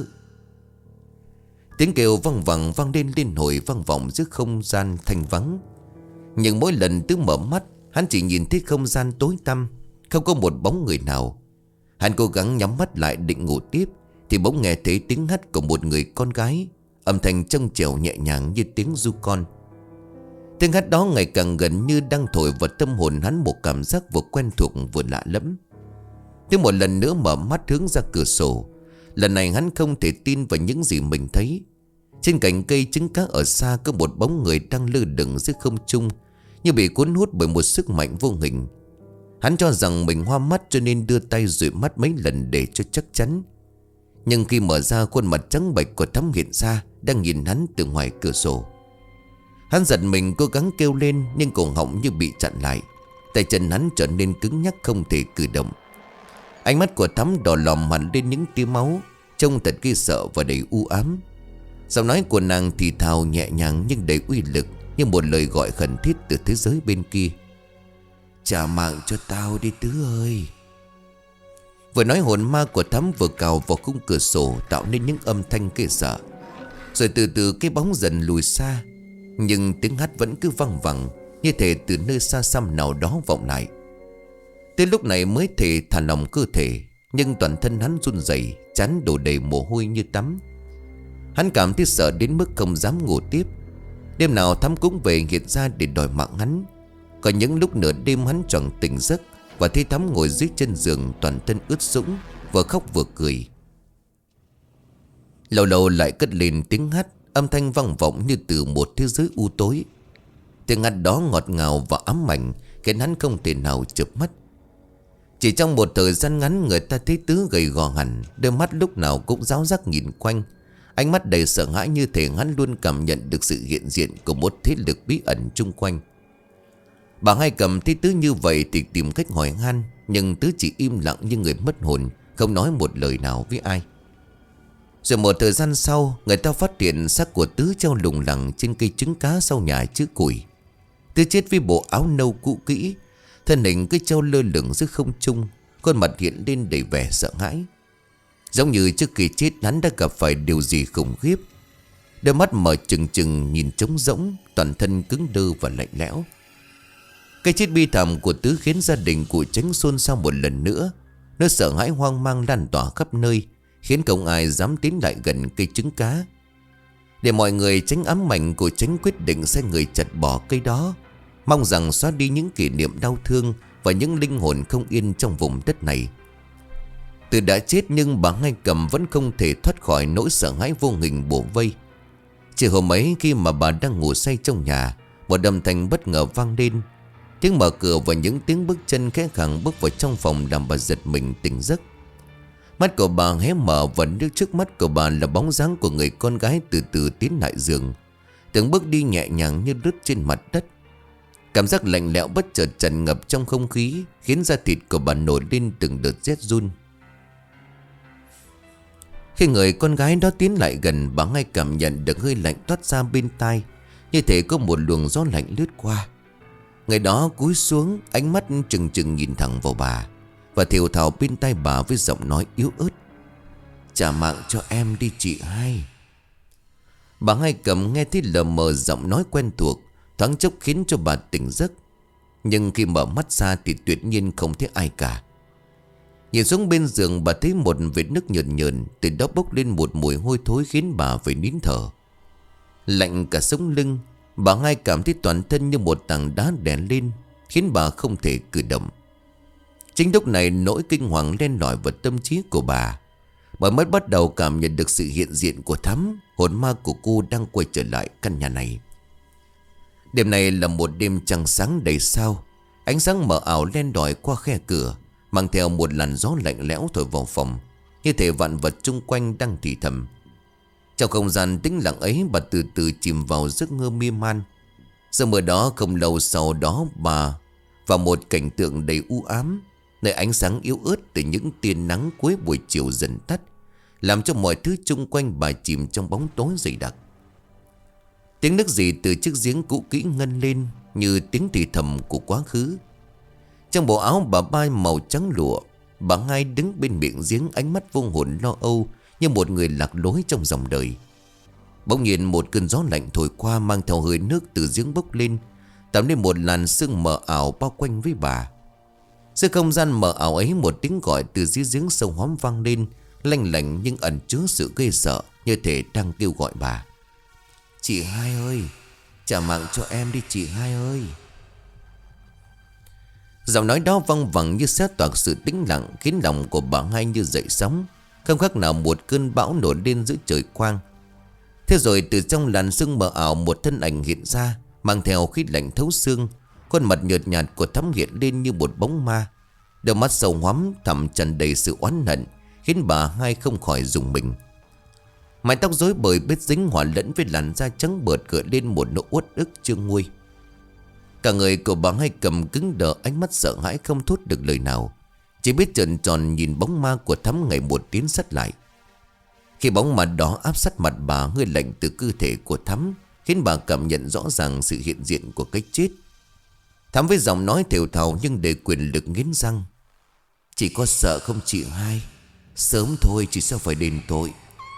Tiếng kêu vang vẳng vang lên liên hồi, vang vọng giữa không gian thanh vắng. Nhưng mỗi lần Tứ mở mắt, hắn chỉ nhìn thấy không gian tối tăm, không có một bóng người nào. Hắn cố gắng nhắm mắt lại định ngủ tiếp, thì bỗng nghe thấy tiếng hắt của một người con gái, âm thanh trong trẻo nhẹ nhàng như tiếng ru con. Tiếng hát đó ngày càng gần như đang thổi vào tâm hồn hắn một cảm giác vừa quen thuộc vừa lạ lẫm. Thế một lần nữa mở mắt hướng ra cửa sổ. Lần này hắn không thể tin vào những gì mình thấy. Trên cành cây trứng cá ở xa có một bóng người đang lơ lửng giữa không trung, như bị cuốn hút bởi một sức mạnh vô hình. Hắn cho rằng mình hoa mắt cho nên đưa tay dụi mắt mấy lần để cho chắc chắn. Nhưng khi mở ra, khuôn mặt trắng bệch của Thắm hiện ra, đang nhìn hắn từ ngoài cửa sổ. Hắn giật mình cố gắng kêu lên, nhưng cổ họng như bị chặn lại. Tay chân hắn trở nên cứng nhắc không thể cử động. Ánh mắt của Thắm đỏ lòm hẳn lên những tia máu, trông thật ghê sợ và đầy u ám. Giọng nói của nàng thì thào nhẹ nhàng nhưng đầy uy lực, như một lời gọi khẩn thiết từ thế giới bên kia. Trả mạng cho tao đi Tứ ơi. Vừa nói, hồn ma của Thắm vừa cào vào khung cửa sổ, tạo nên những âm thanh ghê sợ. Rồi từ từ cái bóng dần lùi xa, nhưng tiếng hát vẫn cứ văng vẳng, như thể từ nơi xa xăm nào đó vọng lại. Tới lúc này mới thể thả lòng cơ thể, Nhưng toàn thân hắn run rẩy, trán đổ đầy mồ hôi như tắm. Hắn cảm thấy sợ đến mức không dám ngủ tiếp. Đêm nào Thắm cũng về hiện ra để đòi mạng hắn. Có những lúc nửa đêm hắn choàng tỉnh giấc và thấy Thắm ngồi dưới chân giường, toàn thân ướt sũng, vừa khóc vừa cười. Lâu lâu lại cất lên tiếng hát, âm thanh vang vọng như từ một thế giới u tối. Tiếng hát đó ngọt ngào và ám ảnh, khiến hắn không thể nào chợp mắt. Chỉ trong một thời gian ngắn, người ta thấy Tứ gầy gò hẳn, đôi mắt lúc nào cũng ráo rác nhìn quanh, ánh mắt đầy sợ hãi, như thể hắn luôn cảm nhận được sự hiện diện của một thế lực bí ẩn chung quanh. Bà Hai Cầm thấy Tứ như vậy thì tìm cách hỏi han, nhưng Tứ chỉ im lặng như người mất hồn, không nói một lời nào với ai. Rồi một thời gian sau, người ta phát hiện xác của Tứ treo lủng lẳng trên cây trứng cá sau nhà chứa củi. Tứ chết với bộ áo nâu cũ kỹ, thân hình cứ treo lơ lửng giữa không trung, khuôn mặt hiện lên đầy vẻ sợ hãi. Giống như trước khi chết hắn đã gặp phải điều gì khủng khiếp. Đôi mắt mở trừng trừng nhìn trống rỗng, toàn thân cứng đơ và lạnh lẽo. Cái chết bi thảm của Tứ khiến gia đình của Chánh xôn xao một lần nữa. Nỗi sợ hãi hoang mang lan tỏa khắp nơi, khiến không ai dám tiến lại gần cây trứng cá. Để mọi người tránh ám ảnh, của Chánh quyết định sai người chặt bỏ cây đó, mong rằng xóa đi những kỷ niệm đau thương và những linh hồn không yên trong vùng đất này. Từ đã chết nhưng bà Hai Cầm vẫn không thể thoát khỏi nỗi sợ hãi vô hình bủa vây. Chỉ hôm ấy, khi mà bà đang ngủ say trong nhà, một âm thanh bất ngờ vang lên. Tiếng mở cửa và những tiếng bước chân khẽ khàng bước vào trong phòng làm bà giật mình tỉnh giấc. Mắt của bà hé mở và nước trước mắt của bà là bóng dáng của người con gái từ từ tiến lại giường, từng bước đi nhẹ nhàng như lướt trên mặt đất. Cảm giác lạnh lẽo bất chợt tràn ngập trong không khí, khiến da thịt của bà nổi lên từng đợt rét run. Khi người con gái đó tiến lại gần, bà ngay cảm nhận được hơi lạnh toát ra bên tai, như thể có một luồng gió lạnh lướt qua. Người đó cúi xuống, ánh mắt trừng trừng nhìn thẳng vào bà, và thều thào bên tai bà với giọng nói yếu ớt: "Trả mạng cho em đi chị Hai." Bà Hai Cầm nghe thấy lờ mờ giọng nói quen thuộc, thoáng chốc khiến cho bà tỉnh giấc. Nhưng khi mở mắt ra thì tuyệt nhiên không thấy ai cả. Nhìn xuống bên giường, bà thấy một vệt nước nhợn nhợn, từ đó bốc lên một mùi hôi thối khiến bà phải nín thở. Lạnh cả sống lưng, bà Hai cảm thấy toàn thân như một tảng đá đè lên, khiến bà không thể cử động. Chính lúc này, nỗi kinh hoàng len lỏi vào tâm trí của bà. Bà mới bắt đầu cảm nhận được sự hiện diện của Thắm, hồn ma của cô đang quay trở lại căn nhà này. Đêm này là một đêm trăng sáng đầy sao. Ánh sáng mờ ảo len lỏi qua khe cửa, mang theo một làn gió lạnh lẽo thổi vào phòng, như thể vạn vật chung quanh đang thì thầm. Trong không gian tĩnh lặng ấy, bà từ từ chìm vào giấc mơ mê man. Giấc mơ đó không lâu sau đó bà vào một cảnh tượng đầy u ám, nơi ánh sáng yếu ớt từ những tia nắng cuối buổi chiều dần tắt, làm cho mọi thứ chung quanh bà chìm trong bóng tối dày đặc. Tiếng nước rỉ từ chiếc giếng cũ kỹ ngân lên như tiếng thì thầm của quá khứ. Trong bộ áo bà ba màu trắng lụa, bà Hai đứng bên miệng giếng, ánh mắt vô hồn lo âu như một người lạc lối trong dòng đời. Bỗng nhiên một cơn gió lạnh thổi qua, mang theo hơi nước từ giếng bốc lên, tạo nên một làn sương mờ ảo bao quanh với bà. Giữa không gian mờ ảo ấy, một tiếng gọi từ dưới giếng sâu hoắm vang lên, lanh lảnh nhưng ẩn chứa sự ghê sợ, như thể đang kêu gọi bà: "Chị Hai ơi, trả mạng cho em đi chị Hai ơi." Giọng nói đó vang vẳng như xé toạc sự tĩnh lặng, khiến lòng của bà Hai như dậy sóng, không khác nào một cơn bão nổi lên giữa trời quang. Thế rồi từ trong làn sương mờ ảo, một thân ảnh hiện ra, mang theo khí lạnh thấu xương. Khuôn mặt nhợt nhạt của Thắm hiện lên như một bóng ma, đôi mắt sâu hoắm thẳm tràn đầy sự oán hận, khiến bà Hai không khỏi rùng mình. Mái tóc rối bời bết dính hòa lẫn với làn da trắng bợt, gợi lên một nỗi uất ức chưa nguôi. Cả người của bà Hai Cầm cứng đờ, ánh mắt sợ hãi không thốt được lời nào, chỉ biết trợn tròn nhìn bóng ma của Thắm ngày một tiến sát lại. Khi bóng ma đó áp sát mặt bà, hơi lạnh từ cơ thể của Thắm khiến bà cảm nhận rõ ràng sự hiện diện của cái chết. Thắm với giọng nói thều thào nhưng đầy quyền lực nghiến răng: "Chỉ có sợ không chị Hai? Sớm thôi chị sao phải đền tội."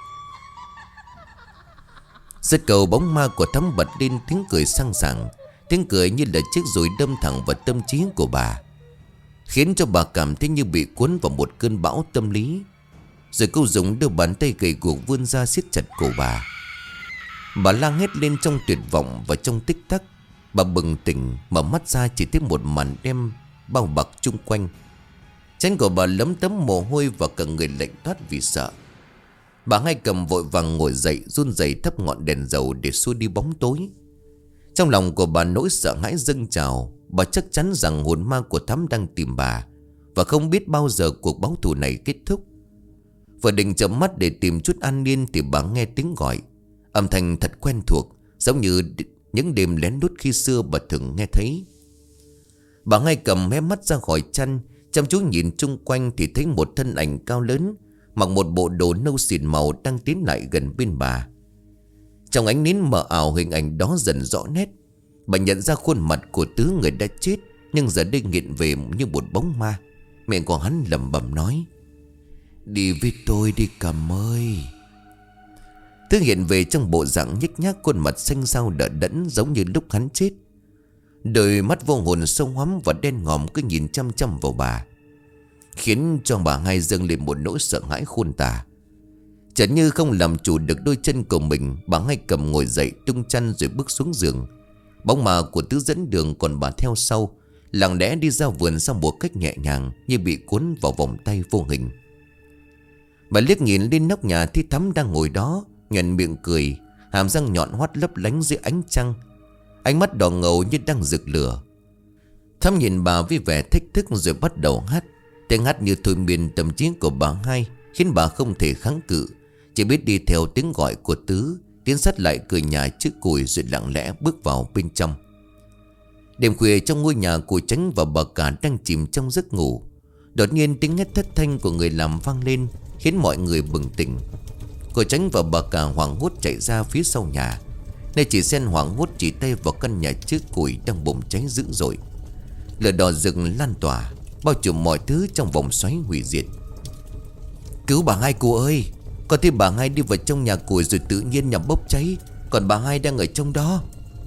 Dứt câu, bóng ma của Thắm bật lên tiếng cười sang sảng, tiếng cười như là chiếc dùi đâm thẳng vào tâm trí của bà. khiến cho bà cảm thấy như bị cuốn vào một cơn bão tâm lý. Rồi cô dùng đôi bàn tay gầy guộc vươn ra siết chặt cổ bà. Bà la hét lên trong tuyệt vọng. Và trong tích tắc bà bừng tỉnh, mở mắt ra chỉ thấy một màn đêm bao bọc chung quanh. Trán của bà lấm tấm mồ hôi và cả người lạnh toát vì sợ. Bà Hai Cầm vội vàng ngồi dậy, run rẩy thắp ngọn đèn dầu để xua đi bóng tối. Trong lòng của bà nỗi sợ hãi dâng trào. Bà chắc chắn rằng hồn ma của Thắm đang tìm bà, và không biết bao giờ cuộc báo thù này kết thúc. Vừa định chợp mắt để tìm chút an yên thì bà nghe tiếng gọi. Âm thanh thật quen thuộc, giống như những đêm lén lút khi xưa bà thường nghe thấy. Bà Hai Cầm hé mắt ra khỏi chăn, chăm chú nhìn chung quanh thì thấy một thân ảnh cao lớn, mặc một bộ đồ nâu xỉn màu đang tiến lại gần bên bà. Trong ánh nến mờ ảo, hình ảnh đó dần rõ nét. Bà nhận ra khuôn mặt của Tứ, người đã chết nhưng giờ đây nghiện về như một bóng ma. Miệng của hắn lẩm bẩm nói: "Đi với tôi đi Cầm ơi." Tứ hiện về trong bộ dạng nhếch nhác, khuôn mặt xanh xao đờ đẫn giống như lúc hắn chết. Đôi mắt vô hồn sâu hoắm và đen ngòm cứ nhìn chăm chăm vào bà, khiến cho bà Hai dâng lên một nỗi sợ hãi khôn tả. Chợt như không làm chủ được đôi chân của mình, bà Hai Cầm ngồi dậy, tung chăn rồi bước xuống giường. Bóng ma của Tứ dẫn đường, còn bà theo sau, lặng lẽ đi ra vườn sau một cách nhẹ nhàng, như bị cuốn vào vòng tay vô hình. Bà liếc nhìn lên nóc nhà thấy Thắm đang ngồi đó, nhoẻn miệng cười, hàm răng nhọn hoắt lấp lánh dưới ánh trăng, ánh mắt đỏ ngầu như đang rực lửa. Thắm nhìn bà với vẻ thách thức rồi bắt đầu hát. Tiếng hát như thôi miên tâm trí của bà Hai, khiến bà không thể kháng cự, chỉ biết đi theo tiếng gọi của Tứ, tiến sát lại cửa nhà trước cùi rồi lặng lẽ bước vào bên trong. Đêm khuya trong ngôi nhà của Chánh và bà Cả đang chìm trong giấc ngủ, đột nhiên tiếng hét thất thanh của người làm vang lên, khiến mọi người bừng tỉnh. Cô Chánh và bà Cả hoảng hốt chạy ra phía sau nhà, nơi chị Sen hoảng hốt chỉ tay vào căn nhà trước cùi đang bùng cháy dữ dội. Lửa đỏ rực lan tỏa, bao trùm mọi thứ trong vòng xoáy hủy diệt. "Cứu bà Hai cô ơi! Con thấy bà Hai đi vào trong nhà củi rồi tự nhiên nhằm bốc cháy, còn bà Hai đang ở trong đó."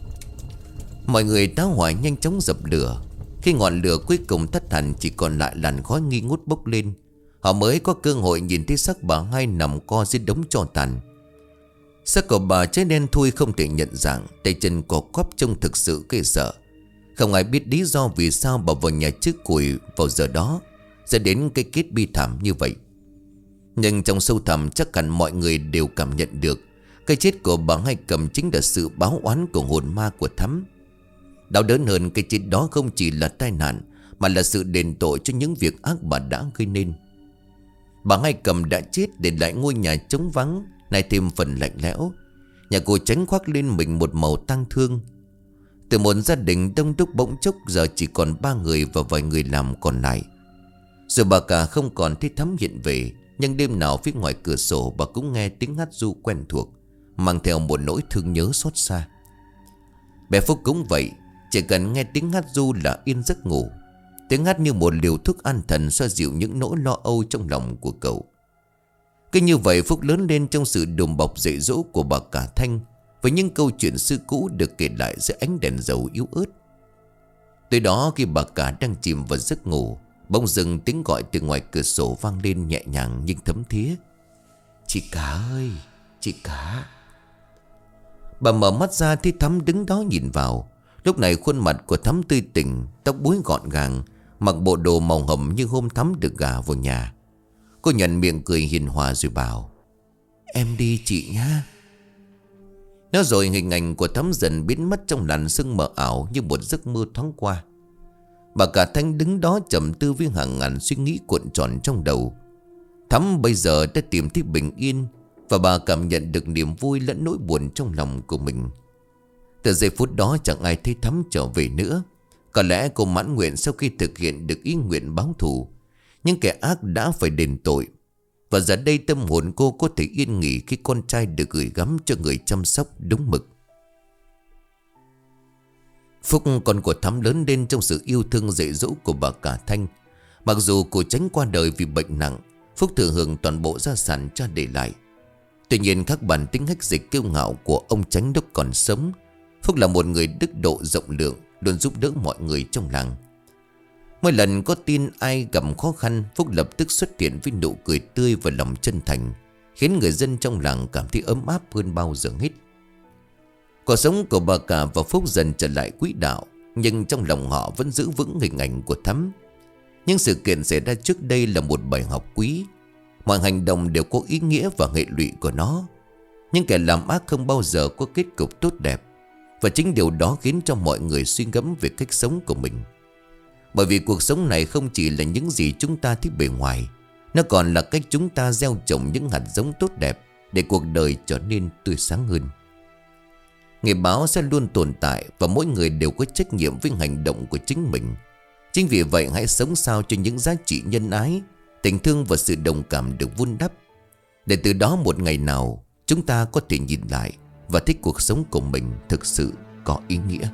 Mọi người tá hỏa nhanh chóng dập lửa. Khi ngọn lửa cuối cùng tắt hẳn, chỉ còn lại làn khói nghi ngút bốc lên, họ mới có cơ hội nhìn thấy xác bà Hai nằm co dưới đống tro tàn. Xác của bà cháy đen thui không thể nhận dạng, tay chân co quắp trông thực sự ghê sợ. Không ai biết lý do vì sao bà vào nhà trước củi vào giờ đó, dẫn đến cái kết bi thảm như vậy. Nhưng trong sâu thẳm chắc hẳn mọi người đều cảm nhận được cái chết của bà Hai Cầm chính là sự báo oán của hồn ma của Thắm. Đau đớn hơn, cái chết đó không chỉ là tai nạn, mà là sự đền tội cho những việc ác bà đã gây nên. Bà Hai Cầm đã chết để lại ngôi nhà trống vắng, nay thêm phần lạnh lẽo. Nhà cô Chánh khoác lên mình một màu tang thương. Từ một gia đình đông đúc bỗng chốc giờ chỉ còn ba người và vài người làm còn lại. Rồi bà Cả không còn thấy Thắm hiện về, nhưng đêm nào phía ngoài cửa sổ bà cũng nghe tiếng hát ru quen thuộc, mang theo một nỗi thương nhớ xót xa. Bé Phúc cũng vậy, chỉ cần nghe tiếng hát ru là yên giấc ngủ. Tiếng hát như một liều thuốc an thần xoa dịu những nỗi lo âu trong lòng của cậu. Cứ như vậy Phúc lớn lên trong sự đùm bọc dạy dỗ của bà Cả Thanh, với những câu chuyện xưa cũ được kể lại dưới ánh đèn dầu yếu ớt. Tới đó khi bà Cả đang chìm vào giấc ngủ, bỗng dưng tiếng gọi từ ngoài cửa sổ vang lên nhẹ nhàng nhưng thấm thía: "Chị Cả ơi, chị Cả." Bà mở mắt ra thấy Thắm đứng đó nhìn vào. Lúc này khuôn mặt của Thắm tươi tỉnh, tóc búi gọn gàng, mặc bộ đồ màu hồng như hôm Thắm được gả vào nhà. Cô nhận miệng cười hiền hòa rồi bảo: "Em đi chị nhá." Nói rồi hình ảnh của Thắm dần biến mất trong làn sương mờ ảo như một giấc mơ thoáng qua. Bà Cả Thanh đứng đó trầm tư với hàng ngàn suy nghĩ cuộn tròn trong đầu. Thắm bây giờ đã tìm thấy bình yên, và bà cảm nhận được niềm vui lẫn nỗi buồn trong lòng của mình. Từ giây phút đó chẳng ai thấy Thắm trở về nữa. Có lẽ cô mãn nguyện sau khi thực hiện được ý nguyện báo thù. Nhưng kẻ ác đã phải đền tội. Và giờ đây tâm hồn cô có thể yên nghỉ khi con trai được gửi gắm cho người chăm sóc đúng mực. Phúc, con của Thắm, lớn lên trong sự yêu thương dạy dỗ của bà Cả Thanh. Mặc dù cô Chánh qua đời vì bệnh nặng, Phúc thừa hưởng toàn bộ gia sản cha để lại. Tuy nhiên các bản tính hách dịch kiêu ngạo của ông Chánh lúc còn sống, Phúc là một người đức độ rộng lượng, luôn giúp đỡ mọi người trong làng. Mỗi lần có tin ai gặp khó khăn, Phúc lập tức xuất hiện với nụ cười tươi và lòng chân thành, khiến người dân trong làng cảm thấy ấm áp hơn bao giờ hết. Cuộc sống của bà cả và Phúc dần trở lại quỹ đạo, nhưng trong lòng họ vẫn giữ vững hình ảnh của Thắm. Những sự kiện xảy ra trước đây là một bài học quý. Mọi hành động đều có ý nghĩa và hệ lụy của nó. Nhưng kẻ làm ác không bao giờ có kết cục tốt đẹp. Và chính điều đó khiến cho mọi người suy ngẫm về cách sống của mình. Bởi vì cuộc sống này không chỉ là những gì chúng ta thích bề ngoài, nó còn là cách chúng ta gieo trồng những hạt giống tốt đẹp để cuộc đời trở nên tươi sáng hơn. Nghề báo sẽ luôn tồn tại và mỗi người đều có trách nhiệm với hành động của chính mình. Chính vì vậy hãy sống sao cho những giá trị nhân ái, tình thương và sự đồng cảm được vun đắp, để từ đó một ngày nào chúng ta có thể nhìn lại và thích cuộc sống của mình thực sự có ý nghĩa.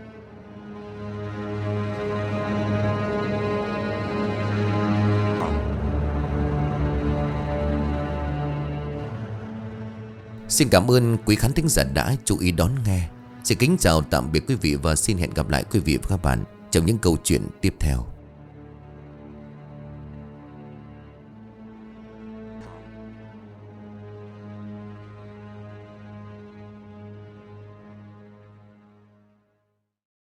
Xin cảm ơn quý khán thính giả đã chú ý đón nghe. Xin kính chào tạm biệt quý vị và xin hẹn gặp lại quý vị và các bạn trong những câu chuyện tiếp theo.